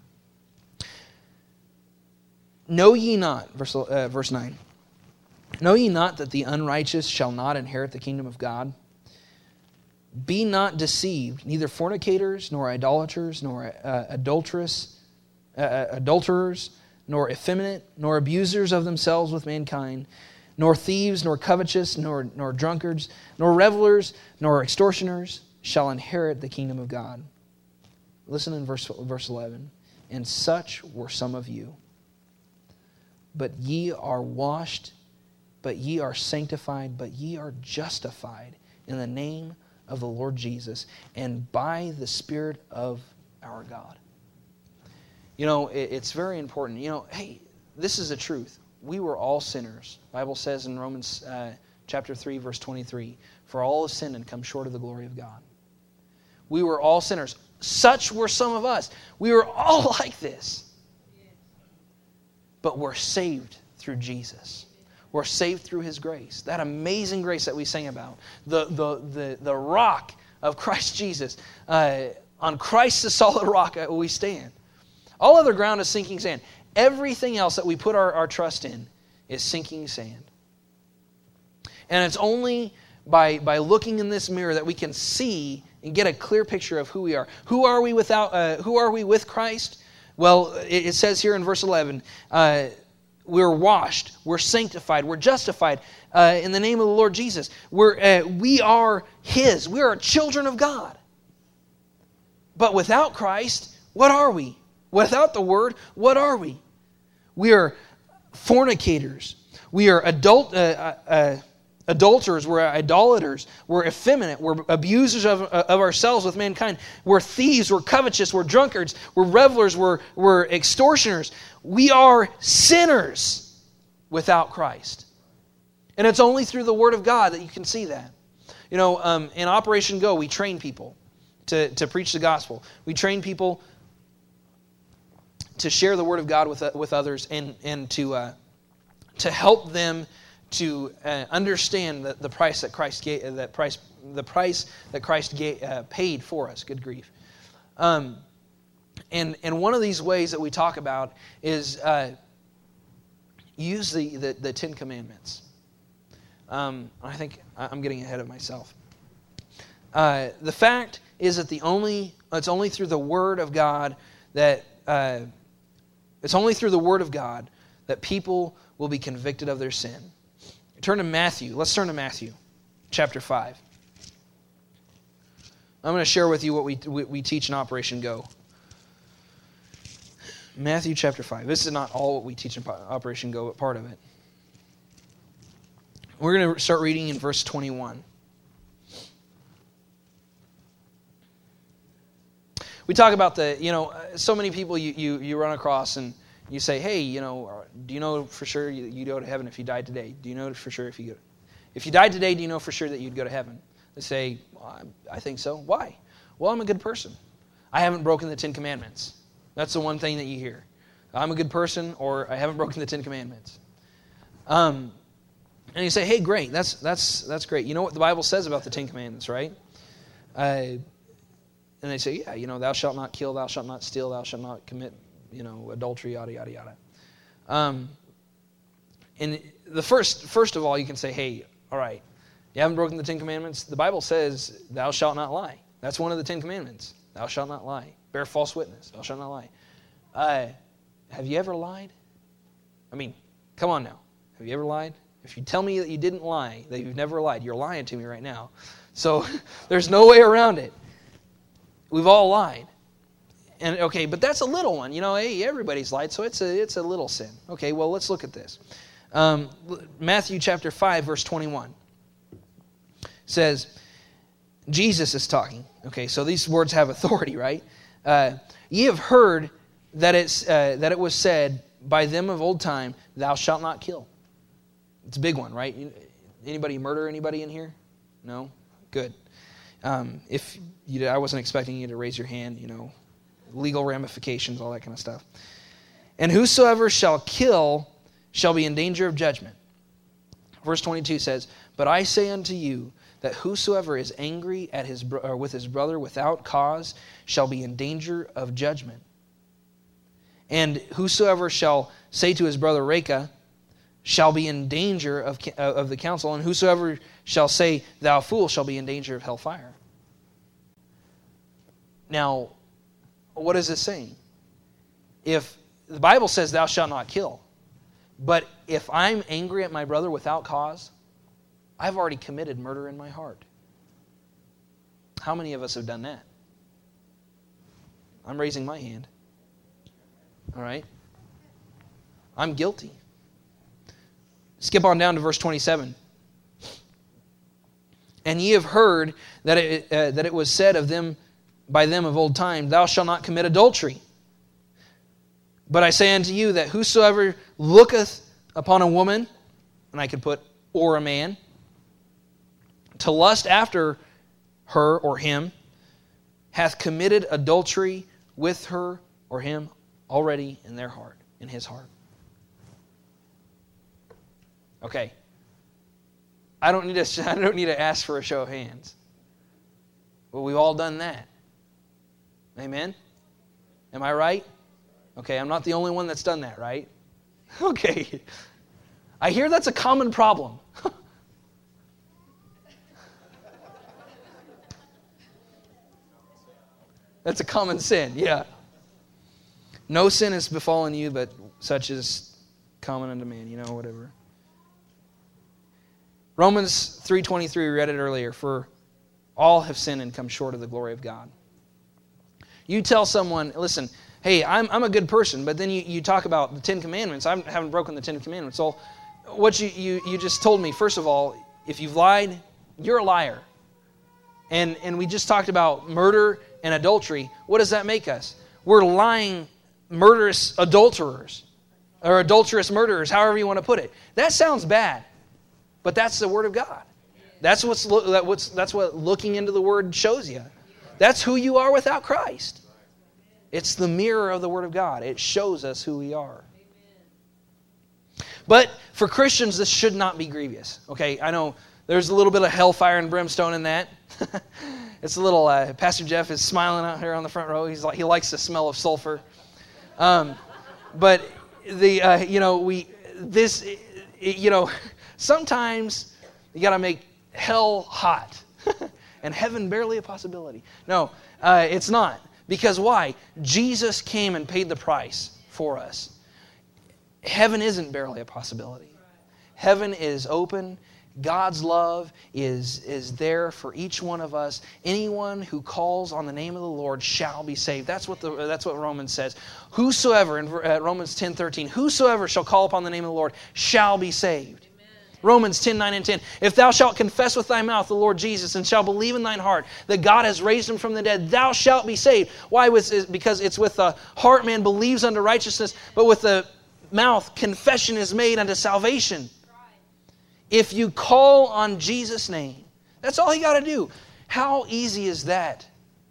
Know ye not, verse, uh, verse nine. Know ye not that the unrighteous shall not inherit the kingdom of God? Be not deceived, neither fornicators, nor idolaters, nor uh, adulterous, uh, adulterers, nor effeminate, nor abusers of themselves with mankind, nor thieves, nor covetous, nor, nor drunkards, nor revelers, nor extortioners shall inherit the kingdom of God. Listen in verse, verse eleven. And such were some of you. But ye are washed, but ye are sanctified, but ye are justified in the name of the Lord Jesus and by the Spirit of our God. You know, it, it's very important. You know, hey, this is the truth. We were all sinners. The Bible says in Romans uh, chapter three, verse twenty-three, for all have sinned and come short of the glory of God. We were all sinners. Such were some of us. We were all like this. But we're saved through Jesus. We're saved through His grace. That amazing grace that we sang about. The, the, the, the rock of Christ Jesus. Uh, on Christ the solid rock we stand. All other ground is sinking sand. Everything else that we put our, our trust in is sinking sand. And it's only by, by looking in this mirror that we can see and get a clear picture of who we are. Who are we without? Uh, who are we with Christ? Well, it, it says here in verse eleven, uh, we're washed, we're sanctified, we're justified uh, in the name of the Lord Jesus. We're uh, we are His. We are children of God. But without Christ, what are we? Without the Word, what are we? We are fornicators. We are adult, uh, uh, adulterers. We're idolaters. We're effeminate. We're abusers of, of ourselves with mankind. We're thieves. We're covetous. We're drunkards. We're revelers. We're, we're extortioners. We are sinners without Christ. And it's only through the Word of God that you can see that. You know, um, in Operation Go, we train people to, to preach the gospel. We train people to share the Word of God with with others and and to uh, to help them to uh, understand the, the price that Christ gave, that price the price that Christ gave, uh, paid for us. Good grief. Um, and and one of these ways that we talk about is uh, use the, the the Ten Commandments. Um, I think I'm getting ahead of myself. Uh, the fact is that the only it's only through the Word of God that. Uh, It's only through the Word of God that people will be convicted of their sin. Turn to Matthew. Let's turn to Matthew, chapter five. I'm going to share with you what we, we, we teach in Operation Go. Matthew chapter five. This is not all what we teach in Operation Go, but part of it. We're going to start reading in verse twenty-one. We talk about the, you know, so many people you, you, you run across and you say, hey, you know, do you know for sure you, you go to heaven if you died today? Do you know for sure if you go? If you died today, do you know for sure that you'd go to heaven? They say, well, I think so. Why? Well, I'm a good person. I haven't broken the Ten Commandments. That's the one thing that you hear. I'm a good person, or I haven't broken the Ten Commandments. Um, and you say, hey, great, that's that's that's great. You know what the Bible says about the Ten Commandments, right? Uh, And they say, yeah, you know, thou shalt not kill, thou shalt not steal, thou shalt not commit, you know, adultery, yada, yada, yada. Um, and the first, first of all, you can say, hey, all right, you haven't broken the Ten Commandments? The Bible says, thou shalt not lie. That's one of the Ten Commandments. Thou shalt not lie. Bear false witness. Thou shalt not lie. Uh, have you ever lied? I mean, come on now. Have you ever lied? If you tell me that you didn't lie, that you've never lied, you're lying to me right now. So there's no way around it. We've all lied. And okay, but that's a little one. You know, hey, everybody's lied, so it's a it's a little sin. Okay, well, let's look at this. Um, Matthew chapter five, verse twenty-one says, Jesus is talking. Okay, so these words have authority, right? Uh, Ye have heard that it's uh, that it was said, by them of old time, thou shalt not kill. It's a big one, right? Anybody murder anybody in here? No? Good. Um, if you, I wasn't expecting you to raise your hand, you know, legal ramifications, all that kind of stuff. And whosoever shall kill shall be in danger of judgment. Verse twenty-two says, but I say unto you that whosoever is angry at his bro- or with his brother without cause shall be in danger of judgment. And whosoever shall say to his brother Reka shall be in danger of, of the council, and whosoever shall say thou fool shall be in danger of hellfire. Now, what is this saying? If the Bible says thou shalt not kill, but if I'm angry at my brother without cause, I've already committed murder in my heart. How many of us have done that? I'm raising my hand. All right? I'm guilty. Skip on down to verse twenty-seven. And ye have heard that it, uh, that it was said of them by them of old time, thou shalt not commit adultery. But I say unto you that whosoever looketh upon a woman, and I could put, or a man, to lust after her or him, hath committed adultery with her or him already in their heart, in his heart. Okay. I don't need to, I don't need to ask for a show of hands. But we've all done that. Amen? Am I right? Okay, I'm not the only one that's done that, right? Okay. I hear that's a common problem. That's a common sin, yeah. No sin has befallen you, but such is common unto man, you know, whatever. Romans three twenty-three, we read it earlier, for all have sinned and come short of the glory of God. You tell someone, listen, hey, I'm I'm a good person, but then you, you talk about the Ten Commandments. I haven't broken the Ten Commandments. So what you, you, you just told me, first of all, if you've lied, you're a liar. And, and we just talked about murder and adultery. What does that make us? We're lying, murderous adulterers, or adulterous murderers, however you want to put it. That sounds bad, but that's the Word of God. That's what's, what's that's what looking into the Word shows you. That's who you are without Christ. It's the mirror of the Word of God. It shows us who we are. But for Christians, this should not be grievous. Okay, I know there's a little bit of hellfire and brimstone in that. It's a little, uh, Pastor Jeff is smiling out here on the front row. He's like, he likes the smell of sulfur. Um, but the, uh, you know, we, this, it, you know, sometimes you got to make hell hot and heaven barely a possibility. No, uh, it's not. Because why? Jesus came and paid the price for us. Heaven isn't barely a possibility. Heaven is open. God's love is, is there for each one of us. Anyone who calls on the name of the Lord shall be saved. That's what the that's what Romans says. Whosoever, in uh, Romans ten thirteen, whosoever shall call upon the name of the Lord shall be saved. Amen. Romans ten nine and ten. If thou shalt confess with thy mouth the Lord Jesus and shalt believe in thine heart that God has raised him from the dead, thou shalt be saved. Why? Because it's with the heart man believes unto righteousness, but with the mouth confession is made unto salvation. If you call on Jesus' name, that's all you got to do. How easy is that?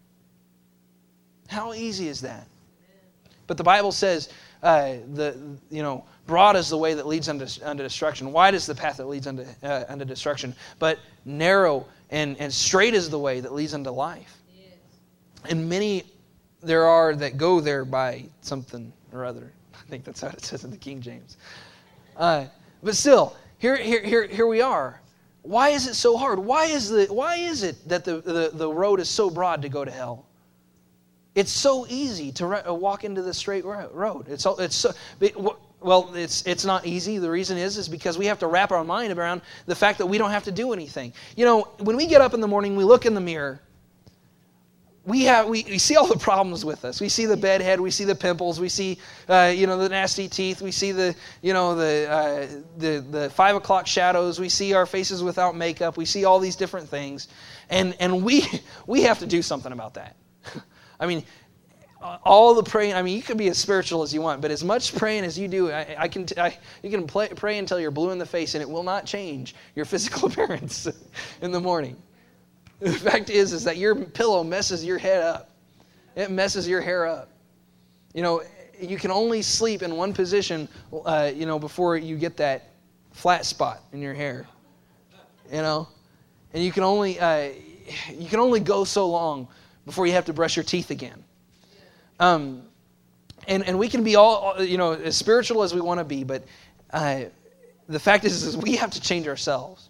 How easy is that? But the Bible says, uh, the you know, broad is the way that leads unto, unto destruction. Wide is the path that leads unto, uh, unto destruction. But narrow and, and straight is the way that leads unto life. Yes. And many there are that go there by something or other. I think that's how it says in the King James. Uh, but still, Here, here, here, here we are. Why is it so hard? Why is the why is it that the, the, the road is so broad to go to hell? It's so easy to re- walk into the straight road. It's so, it's so, well, it's it's not easy. The reason is is because we have to wrap our mind around the fact that we don't have to do anything. You know, when we get up in the morning, we look in the mirror. We have we, we see all the problems with us. We see the bed head. We see the pimples. We see uh, you know the nasty teeth. We see the you know the uh, the the five o'clock shadows. We see our faces without makeup. We see all these different things, and and we we have to do something about that. I mean, all the praying, I mean, you can be as spiritual as you want, but as much praying as you do, I, I can, I, you can play, pray until you're blue in the face, and it will not change your physical appearance in the morning. The fact is, is that your pillow messes your head up. It messes your hair up. You know, you can only sleep in one position, uh, you know, before you get that flat spot in your hair. You know, and you can only, uh, you can only go so long before you have to brush your teeth again. Um, and, and we can be all, you know, as spiritual as we want to be, but uh, the fact is, is we have to change ourselves.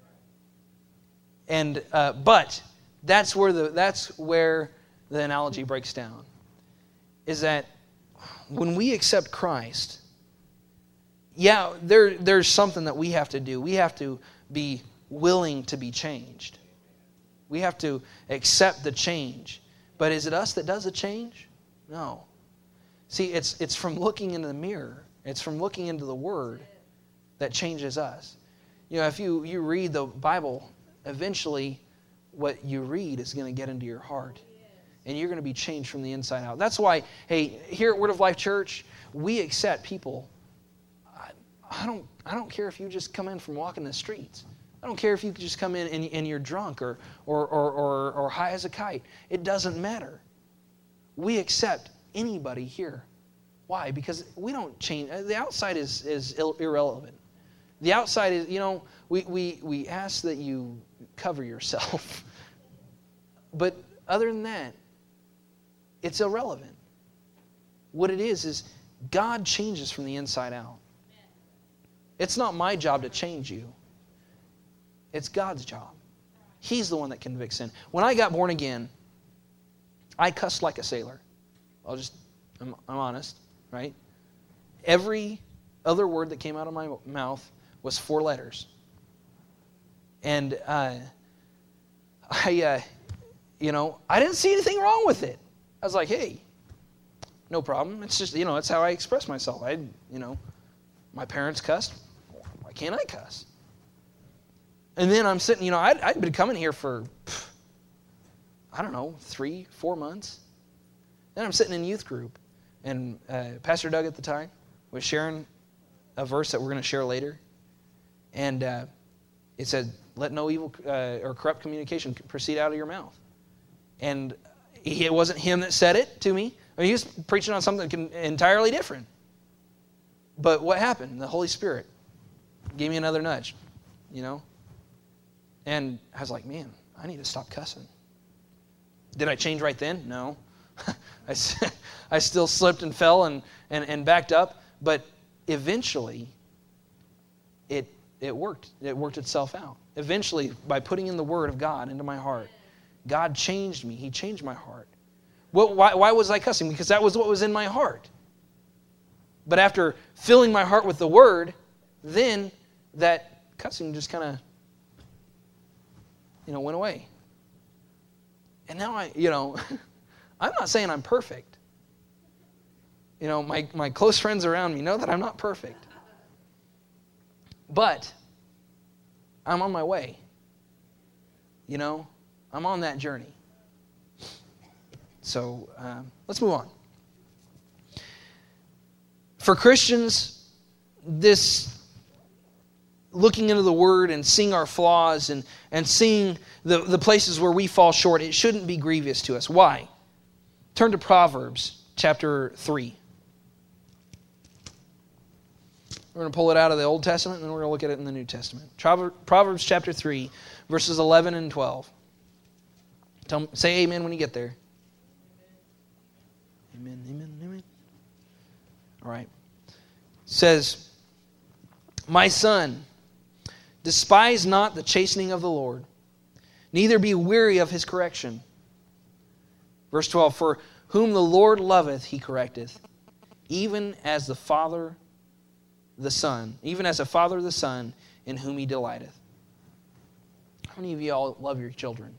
And uh, but that's where the that's where the analogy breaks down. Is that when we accept Christ, yeah, there there's something that we have to do. We have to be willing to be changed. We have to accept the change. But is it us that does the change? No. See, it's it's from looking into the mirror. It's from looking into the Word that changes us. You know, if you, you read the Bible, eventually what you read is going to get into your heart. And you're going to be changed from the inside out. That's why, hey, here at Word of Life Church, we accept people. I, I don't I don't care if you just come in from walking the streets. I don't care if you just come in and, and you're drunk or, or, or, or, or high as a kite. It doesn't matter. We accept anybody here. Why? Because we don't change. The outside is, is irrelevant. The outside is, you know, we, we, we ask that you cover yourself. But other than that, it's irrelevant. What it is, is God changes from the inside out. It's not my job to change you. It's God's job. He's the one that convicts sin. When I got born again, I cussed like a sailor. I'll just, I'm, I'm honest, right? Every other word that came out of my mouth was four letters. And uh, I, uh, you know, I didn't see anything wrong with it. I was like, hey, no problem. It's just, you know, it's how I express myself. I, you know, my parents cussed. Why can't I cuss? And then I'm sitting, you know, I'd, I'd been coming here for, I don't know, three, four months. Then I'm sitting in youth group. And uh, Pastor Doug at the time was sharing a verse that we're going to share later. And uh, it said, let no evil uh, or corrupt communication proceed out of your mouth. And he, it wasn't him that said it to me. I mean, he was preaching on something entirely different. But what happened? The Holy Spirit gave me another nudge, you know. And I was like, man, I need to stop cussing. Did I change right then? No. I, I still slipped and fell and, and, and backed up. But eventually, it it worked. It worked itself out. Eventually, by putting in the Word of God into my heart, God changed me. He changed my heart. Well, why, why was I cussing? Because that was what was in my heart. But after filling my heart with the Word, then that cussing just kind of, you know, went away. And now I, you know, I'm not saying I'm perfect. You know, my, my close friends around me know that I'm not perfect. But I'm on my way. You know, I'm on that journey. So um, let's move on. For Christians, this looking into the Word and seeing our flaws and, and seeing the, the places where we fall short, it shouldn't be grievous to us. Why? Turn to Proverbs chapter three. We're going to pull it out of the Old Testament and then we're going to look at it in the New Testament. Proverbs chapter three, verses eleven and twelve. Tell, say amen when you get there. Amen, amen, amen. All right. It says, my son, despise not the chastening of the Lord, neither be weary of his correction. Verse twelve, for whom the Lord loveth, he correcteth, even as the Father the Son, even as a father the Son, in whom he delighteth. How many of you all love your children?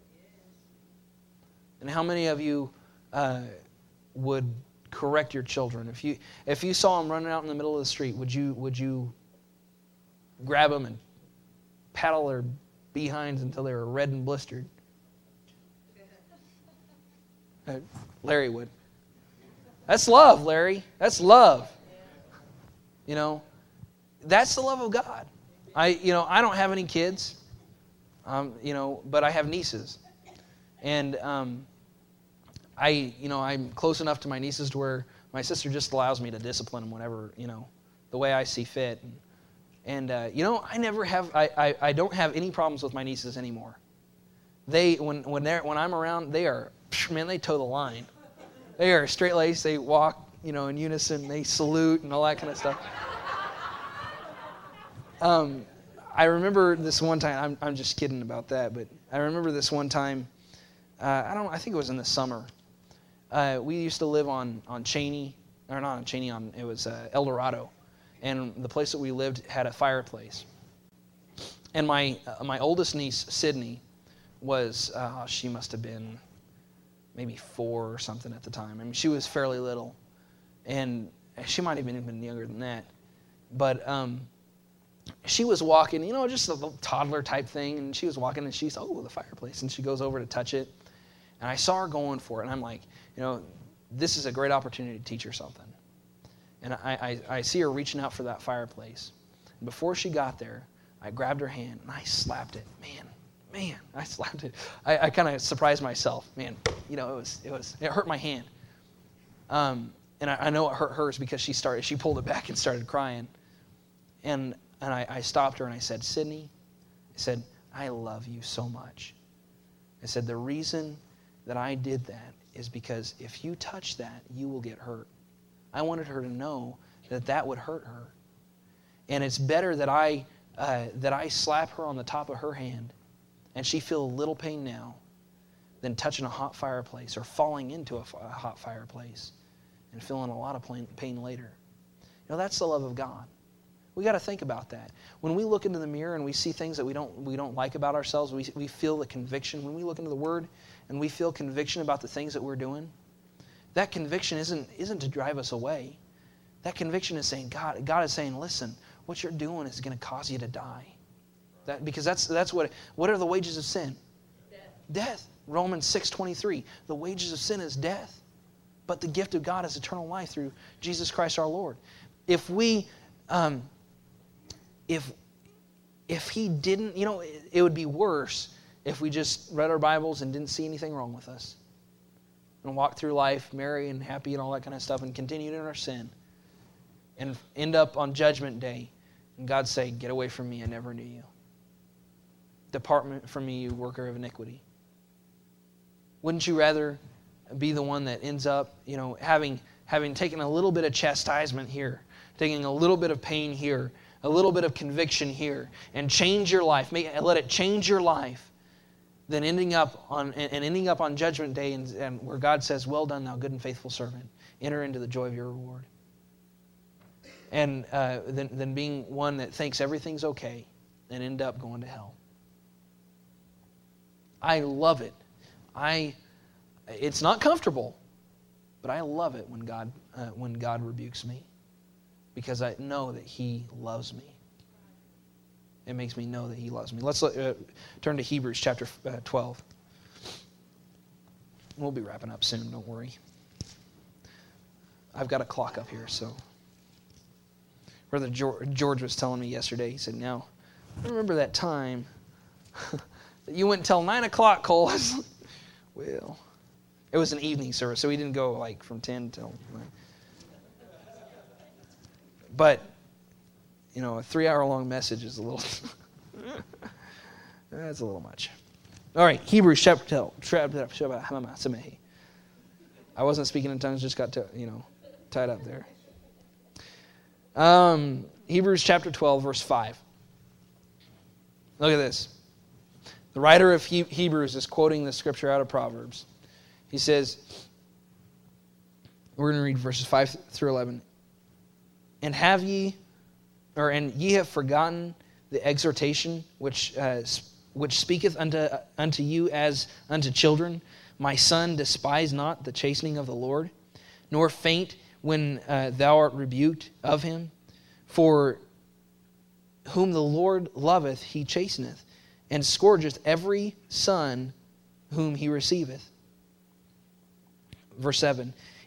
And how many of you uh, would correct your children? If you if you saw them running out in the middle of the street, would you would you grab them and paddle their behinds until they were red and blistered? Uh, Larry would. That's love, Larry. That's love. You know, that's the love of God. I, you know, I don't have any kids, um, you know, but I have nieces. And um, I, you know, I'm close enough to my nieces to where my sister just allows me to discipline them whenever, you know, the way I see fit. And, and uh, you know, I never have, I, I, I don't have any problems with my nieces anymore. They, when when they're when I'm around, they are, man, they toe the line. They are straight-laced. They walk, you know, in unison. They salute and all that kind of stuff. Um, I remember this one time. I'm I'm just kidding about that, but I remember this one time. Uh, I don't. I think it was in the summer. Uh, we used to live on on Cheney, or not on Cheney. On it was uh, El Dorado, and the place that we lived had a fireplace. And my uh, my oldest niece, Sydney, was uh, she must have been maybe four or something at the time. I mean, she was fairly little, and she might have even been younger than that. But um, she was walking, you know, just a little toddler type thing, and she was walking, and she's, oh, the fireplace, and she goes over to touch it, and I saw her going for it, and I'm like, you know, this is a great opportunity to teach her something. And I, I, I see her reaching out for that fireplace. And before she got there, I grabbed her hand, and I slapped it. Man, man, I slapped it. I, I kind of surprised myself. Man, you know, it was, it was, it hurt my hand. Um, and I, I know it hurt hers because she started, she pulled it back and started crying. And and I, I stopped her and I said, Sydney, I said, I love you so much. I said, the reason that I did that is because if you touch that, you will get hurt. I wanted her to know that that would hurt her. And it's better that I uh, that I slap her on the top of her hand and she feel a little pain now than touching a hot fireplace or falling into a, a hot fireplace and feeling a lot of pain later. You know, that's the love of God. We got to think about that. When we look into the mirror and we see things that we don't we don't like about ourselves, we we feel the conviction. When we look into the Word and we feel conviction about the things that we're doing, that conviction isn't isn't to drive us away. That conviction is saying, God, God is saying, listen, what you're doing is going to cause you to die. That because that's that's what what are the wages of sin? Death. Death. Romans six twenty-three. The wages of sin is death, but the gift of God is eternal life through Jesus Christ our Lord. If we um, If if he didn't, you know, it, it would be worse if we just read our Bibles and didn't see anything wrong with us and walked through life merry and happy and all that kind of stuff and continued in our sin and end up on Judgment Day and God say, get away from me, I never knew you. Depart from me, you worker of iniquity. Wouldn't you rather be the one that ends up, you know, having having taken a little bit of chastisement here, taking a little bit of pain here, a little bit of conviction here, and change your life, make, let it change your life, than ending up on and ending up on Judgment Day and, and where God says, well done, thou good and faithful servant. Enter into the joy of your reward. And uh, than, than being one that thinks everything's okay and end up going to hell. I love it. I, it's not comfortable, but I love it when God uh, when God rebukes me. Because I know that He loves me. It makes me know that He loves me. Let's uh, turn to Hebrews chapter uh, twelve. We'll be wrapping up soon, don't worry. I've got a clock up here, so. Brother George, George was telling me yesterday, he said, now, I remember that time that you went until nine o'clock, Cole. Well, it was an evening service, so we didn't go like from ten until nine. But, you know, a three-hour-long message is a little, that's a little much. All right, Hebrews chapter twelve. I wasn't speaking in tongues, just got, to, you know, tied up there. Um, Hebrews chapter twelve, verse five. Look at this. The writer of he- Hebrews is quoting the scripture out of Proverbs. He says, we're going to read verses five through eleven. And have ye, or and ye have forgotten the exhortation which uh, which speaketh unto uh, unto you as unto children, my son, despise not the chastening of the Lord, nor faint when uh, thou art rebuked of him. For whom the Lord loveth, he chasteneth, and scourgeth every son whom he receiveth. Verse seven.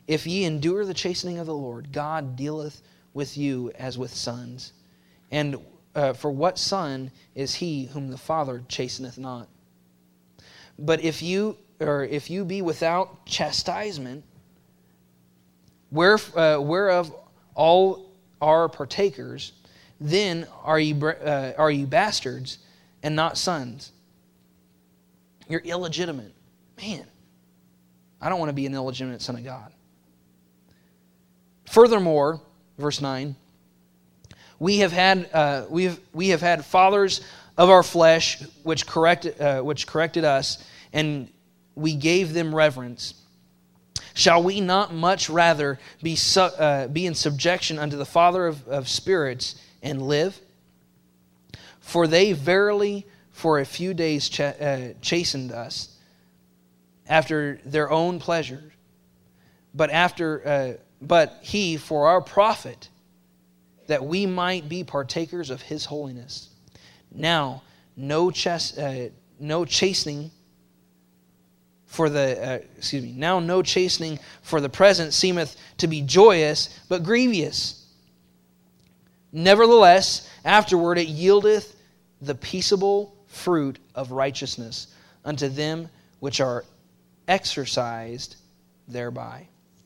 if ye endure the chastening of the Lord, God dealeth with you as with sons. And uh, for what son is he whom the Father chasteneth not? But if you or if you be without chastisement, where, uh, whereof all are partakers, then are ye uh, are ye bastards and not sons. You're illegitimate. Man, I don't want to be an illegitimate son of God. Furthermore, verse nine, we have had uh, we have we have had fathers of our flesh which corrected uh, which corrected us, and we gave them reverence. Shall we not much rather be su- uh, be in subjection unto the Father of, of spirits and live? For they verily for a few days ch- uh, chastened us after their own pleasure, but after uh, but he for our profit, that we might be partakers of his holiness. Now no chas- uh, no chastening for the uh, excuse me now no chastening for the present seemeth to be joyous, but grievous. Nevertheless, afterward it yieldeth the peaceable fruit of righteousness unto them which are exercised thereby.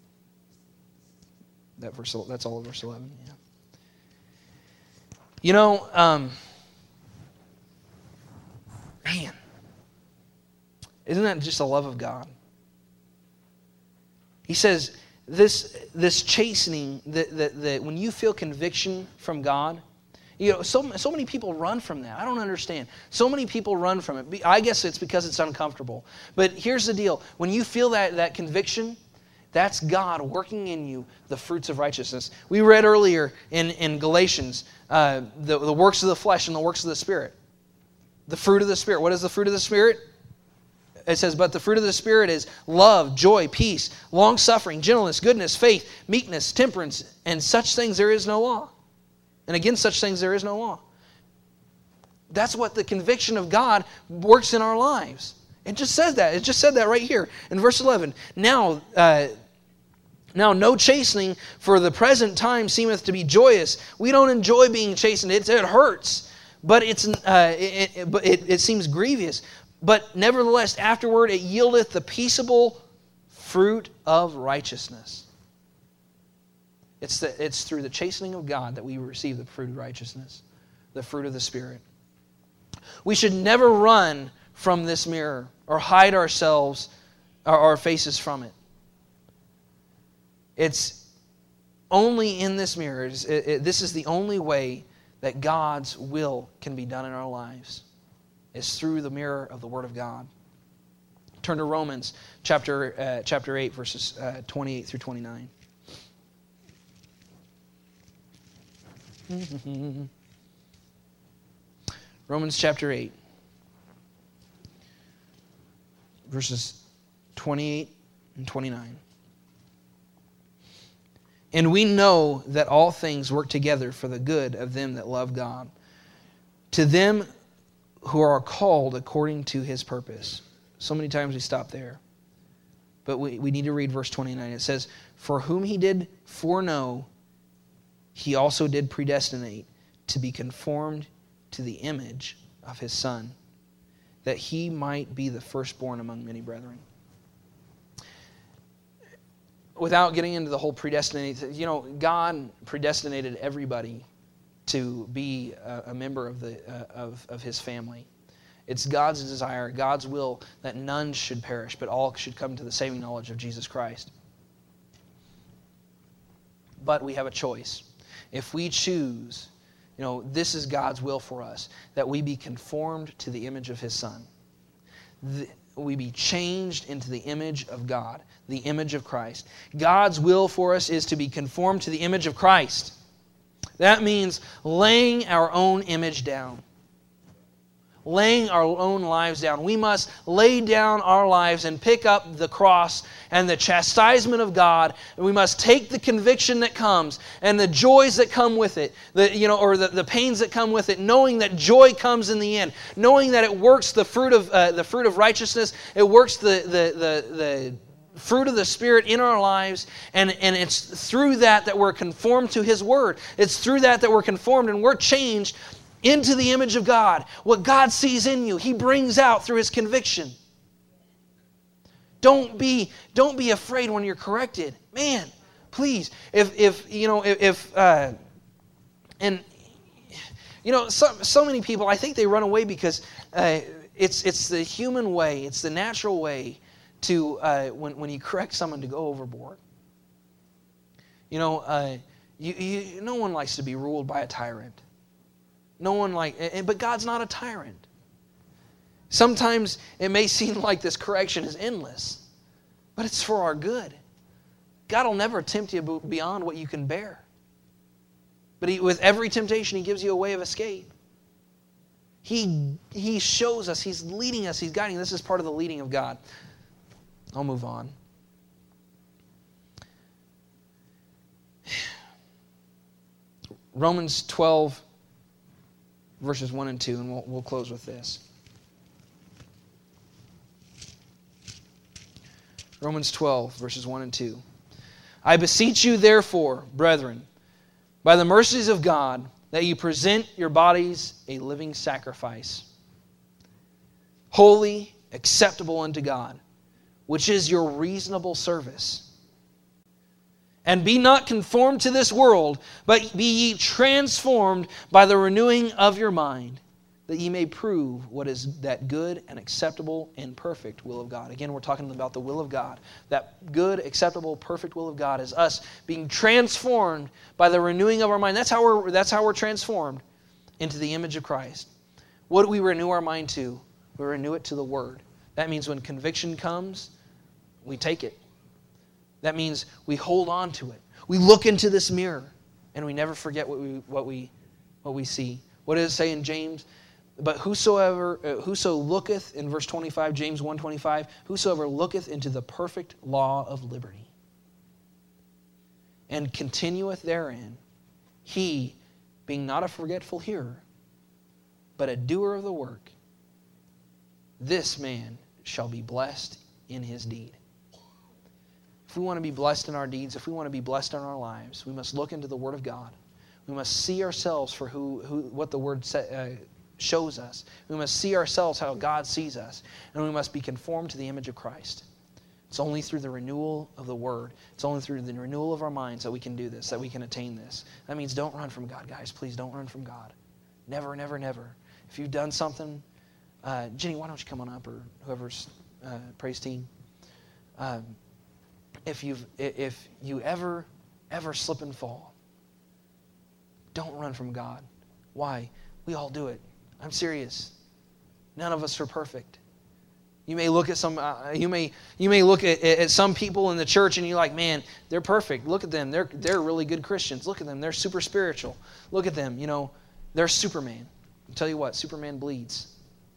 That verse, that's all of verse eleven. Yeah. You know, um, man. Isn't that just the love of God? He says this this chastening, that, that, that when you feel conviction from God, you know, so, so many people run from that. I don't understand. So many people run from it. I guess it's because it's uncomfortable. But here's the deal. When you feel that, that conviction, that's God working in you the fruits of righteousness. We read earlier in, in Galatians uh, the, the works of the flesh and the works of the Spirit. The fruit of the Spirit. What is the fruit of the Spirit? It says, but the fruit of the Spirit is love, joy, peace, long-suffering, gentleness, goodness, faith, meekness, temperance, and such things there is no law. And against such things there is no law. That's what the conviction of God works in our lives. It just says that. It just said that right here in verse eleven. Now, uh, now no chastening for the present time seemeth to be joyous. We don't enjoy being chastened. It, it hurts, but it's uh, it, it, but it, it seems grievous. But nevertheless, afterward it yieldeth the peaceable fruit of righteousness. It's, the, it's through the chastening of God that we receive the fruit of righteousness, the fruit of the Spirit. We should never run from this mirror or hide ourselves or our faces from it. It's only in this mirror. It, it, this is the only way that God's will can be done in our lives. Is through the mirror of the Word of God. Turn to Romans chapter uh, chapter eight, verses uh, twenty-eight through twenty-nine. Romans chapter eight, verses twenty-eight and twenty-nine. And we know that all things work together for the good of them that love God, to them who are called according to his purpose. So many times we stop there. But we, we need to read verse twenty-nine. It says, for whom he did foreknow, he also did predestinate to be conformed to the image of his Son, that he might be the firstborn among many brethren. Without getting into the whole predestinate, you know, God predestinated everybody to be a, a member of the uh, of, of his family. It's God's desire, God's will, that none should perish, but all should come to the saving knowledge of Jesus Christ. But we have a choice. If we choose, you know, this is God's will for us, that we be conformed to the image of his Son. The, we be changed into the image of God, the image of Christ. God's will for us is to be conformed to the image of Christ. That means laying our own image down. Laying our own lives down. We must lay down our lives and pick up the cross and the chastisement of God. And we must take the conviction that comes and the joys that come with it, the, you know, or the, the pains that come with it, knowing that joy comes in the end, knowing that it works the fruit of uh, the fruit of righteousness. It works the the the the fruit of the Spirit in our lives, and, and it's through that that we're conformed to His Word. It's through that that we're conformed and we're changed into the image of God. What God sees in you, He brings out through His conviction. Don't be, don't be afraid when you're corrected. Man, please, if, if you know, if, if uh, and, you know, so, so many people, I think they run away because uh, it's, it's the human way, it's the natural way to, uh, when, when you correct someone, to go overboard. You know, uh, you, you, no one likes to be ruled by a tyrant. No one like, but God's not a tyrant. Sometimes it may seem like this correction is endless, but it's for our good. God will never tempt you beyond what you can bear. But he, with every temptation, He gives you a way of escape. He, he shows us, He's leading us, He's guiding. This is part of the leading of God. I'll move on. Romans twelve, verses one and two, and we'll, we'll close with this. Romans twelve, verses one and two. I beseech you, therefore, brethren, by the mercies of God, that you present your bodies a living sacrifice, holy, acceptable unto God, which is your reasonable service. And be not conformed to this world, but be ye transformed by the renewing of your mind, that ye may prove what is that good and acceptable and perfect will of God. Again, we're talking about the will of God. That good, acceptable, perfect will of God is us being transformed by the renewing of our mind. That's how we're, that's how we're transformed into the image of Christ. What do we renew our mind to? We renew it to the Word. That means when conviction comes, we take it. That means we hold on to it. We look into this mirror, and we never forget what we what we what we see. What does it say in James? But whosoever uh, whoso looketh, in verse twenty-five, James one twenty-five, whosoever looketh into the perfect law of liberty, and continueth therein, he, being not a forgetful hearer, but a doer of the work, this man shall be blessed in his deed. If we want to be blessed in our deeds, if we want to be blessed in our lives, we must look into the Word of God. We must see ourselves for who, who what the Word sa- uh, shows us. We must see ourselves how God sees us. And we must be conformed to the image of Christ. It's only through the renewal of the Word. It's only through the renewal of our minds that we can do this, that we can attain this. That means don't run from God, guys. Please don't run from God. Never, never, never. If you've done something, uh, Jenny, why don't you come on up, or whoever's uh, praise team. Um, if you've if you ever ever slip and fall, don't run from God. Why? We all do it. I'm serious. None of us are perfect. You may look at some. Uh, you may you may look at, at some people in the church and you're like, man, they're perfect. Look at them. They're they're really good Christians. Look at them. They're super spiritual. Look at them. You know, they're Superman. I'll tell you what, Superman bleeds.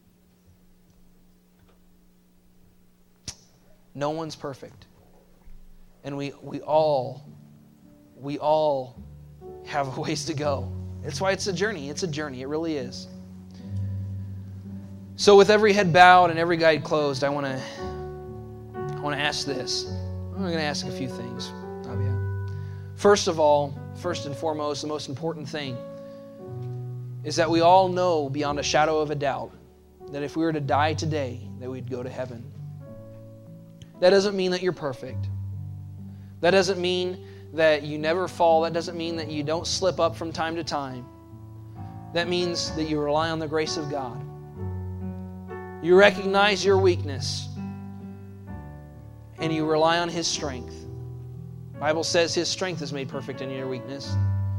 No one's perfect. And we, we all, we all have a ways to go. That's why it's a journey. It's a journey. It really is. So with every head bowed and every guide closed, I want to I want to ask this. I'm going to ask a few things. Oh, yeah. First of all, first and foremost, the most important thing is that we all know beyond a shadow of a doubt that if we were to die today, that we'd go to heaven. That doesn't mean that you're perfect. That doesn't mean that you never fall. That doesn't mean that you don't slip up from time to time. That means that you rely on the grace of God. You recognize your weakness and you rely on His strength. The Bible says His strength is made perfect in your weakness.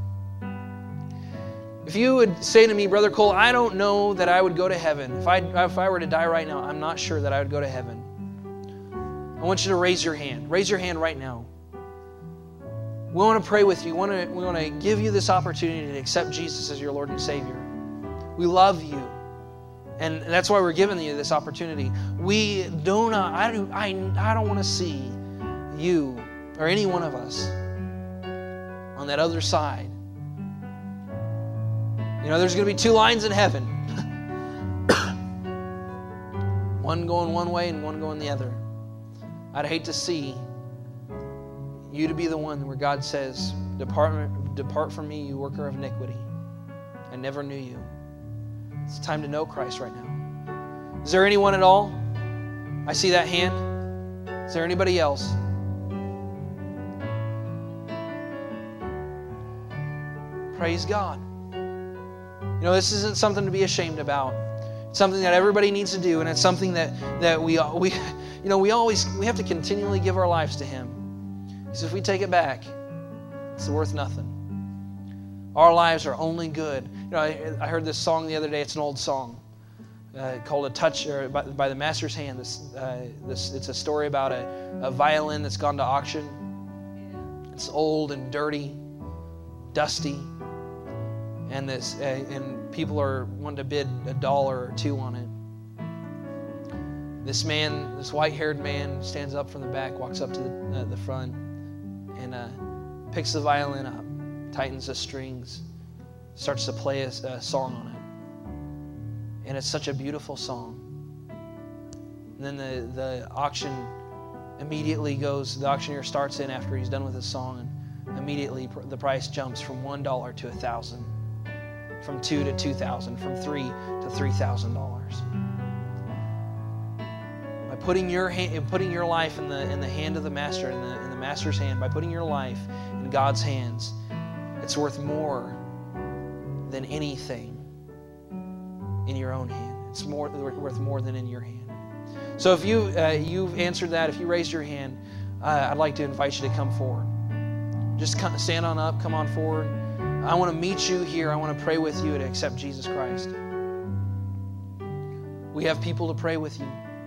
If you would say to me, Brother Cole, I don't know that I would go to heaven. If I, if I were to die right now, I'm not sure that I would go to heaven. I want you to raise your hand. Raise your hand right now. We want to pray with you. We want to, we want to give you this opportunity to accept Jesus as your Lord and Savior. We love you. And that's why we're giving you this opportunity. We do not, I, do, I, I don't want to see you or any one of us on that other side. You know, there's going to be two lines in heaven. One going one way and one going the other. I'd hate to see you to be the one where God says, depart, depart from me, you worker of iniquity. I never knew you. It's time to know Christ right now. Is there anyone at all? I see that hand. Is there anybody else? Praise God. You know, this isn't something to be ashamed about. It's something that everybody needs to do, and it's something that that we we you know we always we have to continually give our lives to Him. Because if we take it back, it's worth nothing. Our lives are only good. You know, I, I heard this song the other day. It's an old song uh, called "A Touch" or by, by the Master's Hand. This uh, this it's a story about a, a violin that's gone to auction. It's old and dirty, dusty. And this, uh, and people are wanting to bid a dollar or two on it. This man, this white-haired man, stands up from the back, walks up to the, uh, the front, and uh, picks the violin up, tightens the strings, starts to play a, a song on it. And it's such a beautiful song. And then the the auction immediately goes. The auctioneer starts in after he's done with his song, and immediately pr- the price jumps from one dollar to a thousand. From two to two thousand, from three to three thousand dollars. By putting your hand, putting your life in the in the hand of the master, in the in the master's hand, by putting your life in God's hands, it's worth more than anything in your own hand. It's more worth more than in your hand. So if you uh, you've answered that, if you raised your hand, uh, I'd like to invite you to come forward. Just stand on up, come on forward. I want to meet you here. I want to pray with you to accept Jesus Christ. We have people to pray with you.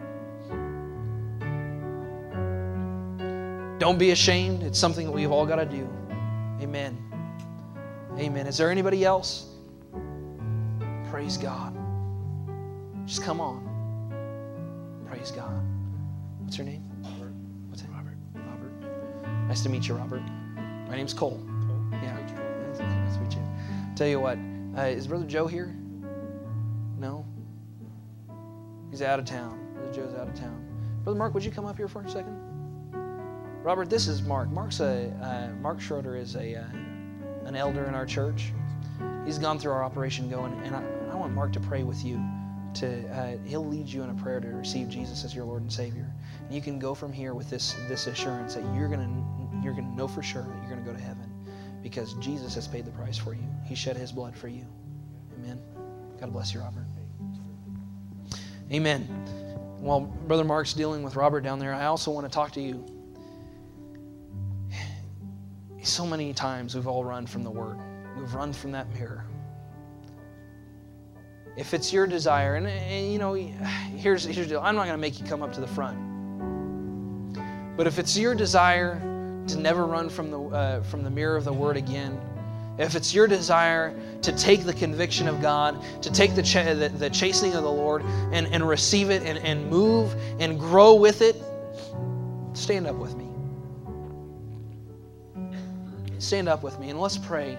Don't be ashamed. It's something that we've all got to do. Amen. Amen. Is there anybody else? Praise God. Just come on. Praise God. What's your name? Robert. What's it? Robert. Robert. Nice to meet you, Robert. My name's Cole. Cole. Yeah. Nice to meet you. Tell you what, uh, is Brother Joe here? No? He's out of town. Brother Joe's out of town. Brother Mark, would you come up here for a second? Robert, this is Mark. Mark's a uh, Mark Schroeder is a uh, an elder in our church. He's gone through our Operation Go, and, and I, I want Mark to pray with you. To uh, he'll lead you in a prayer to receive Jesus as your Lord and Savior. And you can go from here with this this assurance that you're gonna you're gonna know for sure that you're gonna go to heaven. Because Jesus has paid the price for you. He shed His blood for you. Amen. God bless you, Robert. Amen. While Brother Mark's dealing with Robert down there, I also want to talk to you. So many times we've all run from the Word. We've run from that mirror. If it's your desire, and, and you know, here's, here's the deal. I'm not going to make you come up to the front. But if it's your desire to never run from the uh, from the mirror of the Word again, if it's your desire to take the conviction of God, to take the, ch- the, the chastening of the Lord and, and receive it and, and move and grow with it, stand up with me. Stand up with me and let's pray.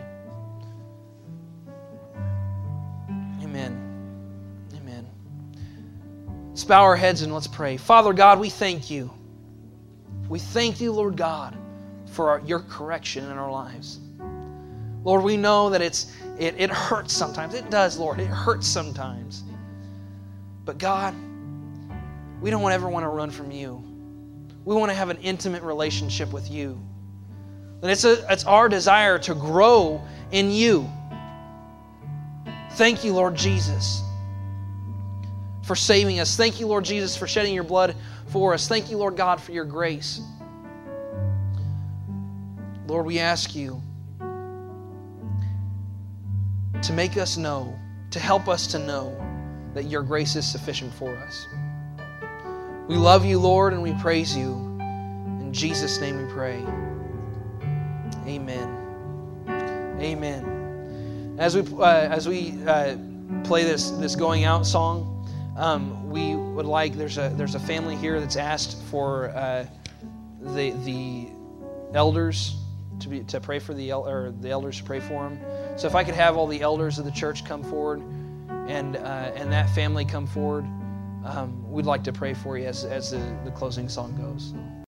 Amen. Amen. Let's bow our heads and let's pray. Father God, we thank you. We thank you, Lord God, for our, your correction in our lives. Lord, we know that it's it, it hurts sometimes. It does, Lord. It hurts sometimes. But God, we don't ever want to run from you. We want to have an intimate relationship with you. And it's, a, it's our desire to grow in you. Thank you, Lord Jesus, for saving us. Thank you, Lord Jesus, for shedding your blood for us. Thank you, Lord God, for your grace. Lord, we ask you to make us know, to help us to know that your grace is sufficient for us. We love you, Lord, and we praise you. In Jesus' name we pray. Amen. Amen. As we uh, as we uh, play this this going out song, um, we would like there's a there's a family here that's asked for uh, the the elders to be to pray for the el- or the elders to pray for them. So if I could have all the elders of the church come forward, and uh, and that family come forward, um, we'd like to pray for you as as the, the closing song goes.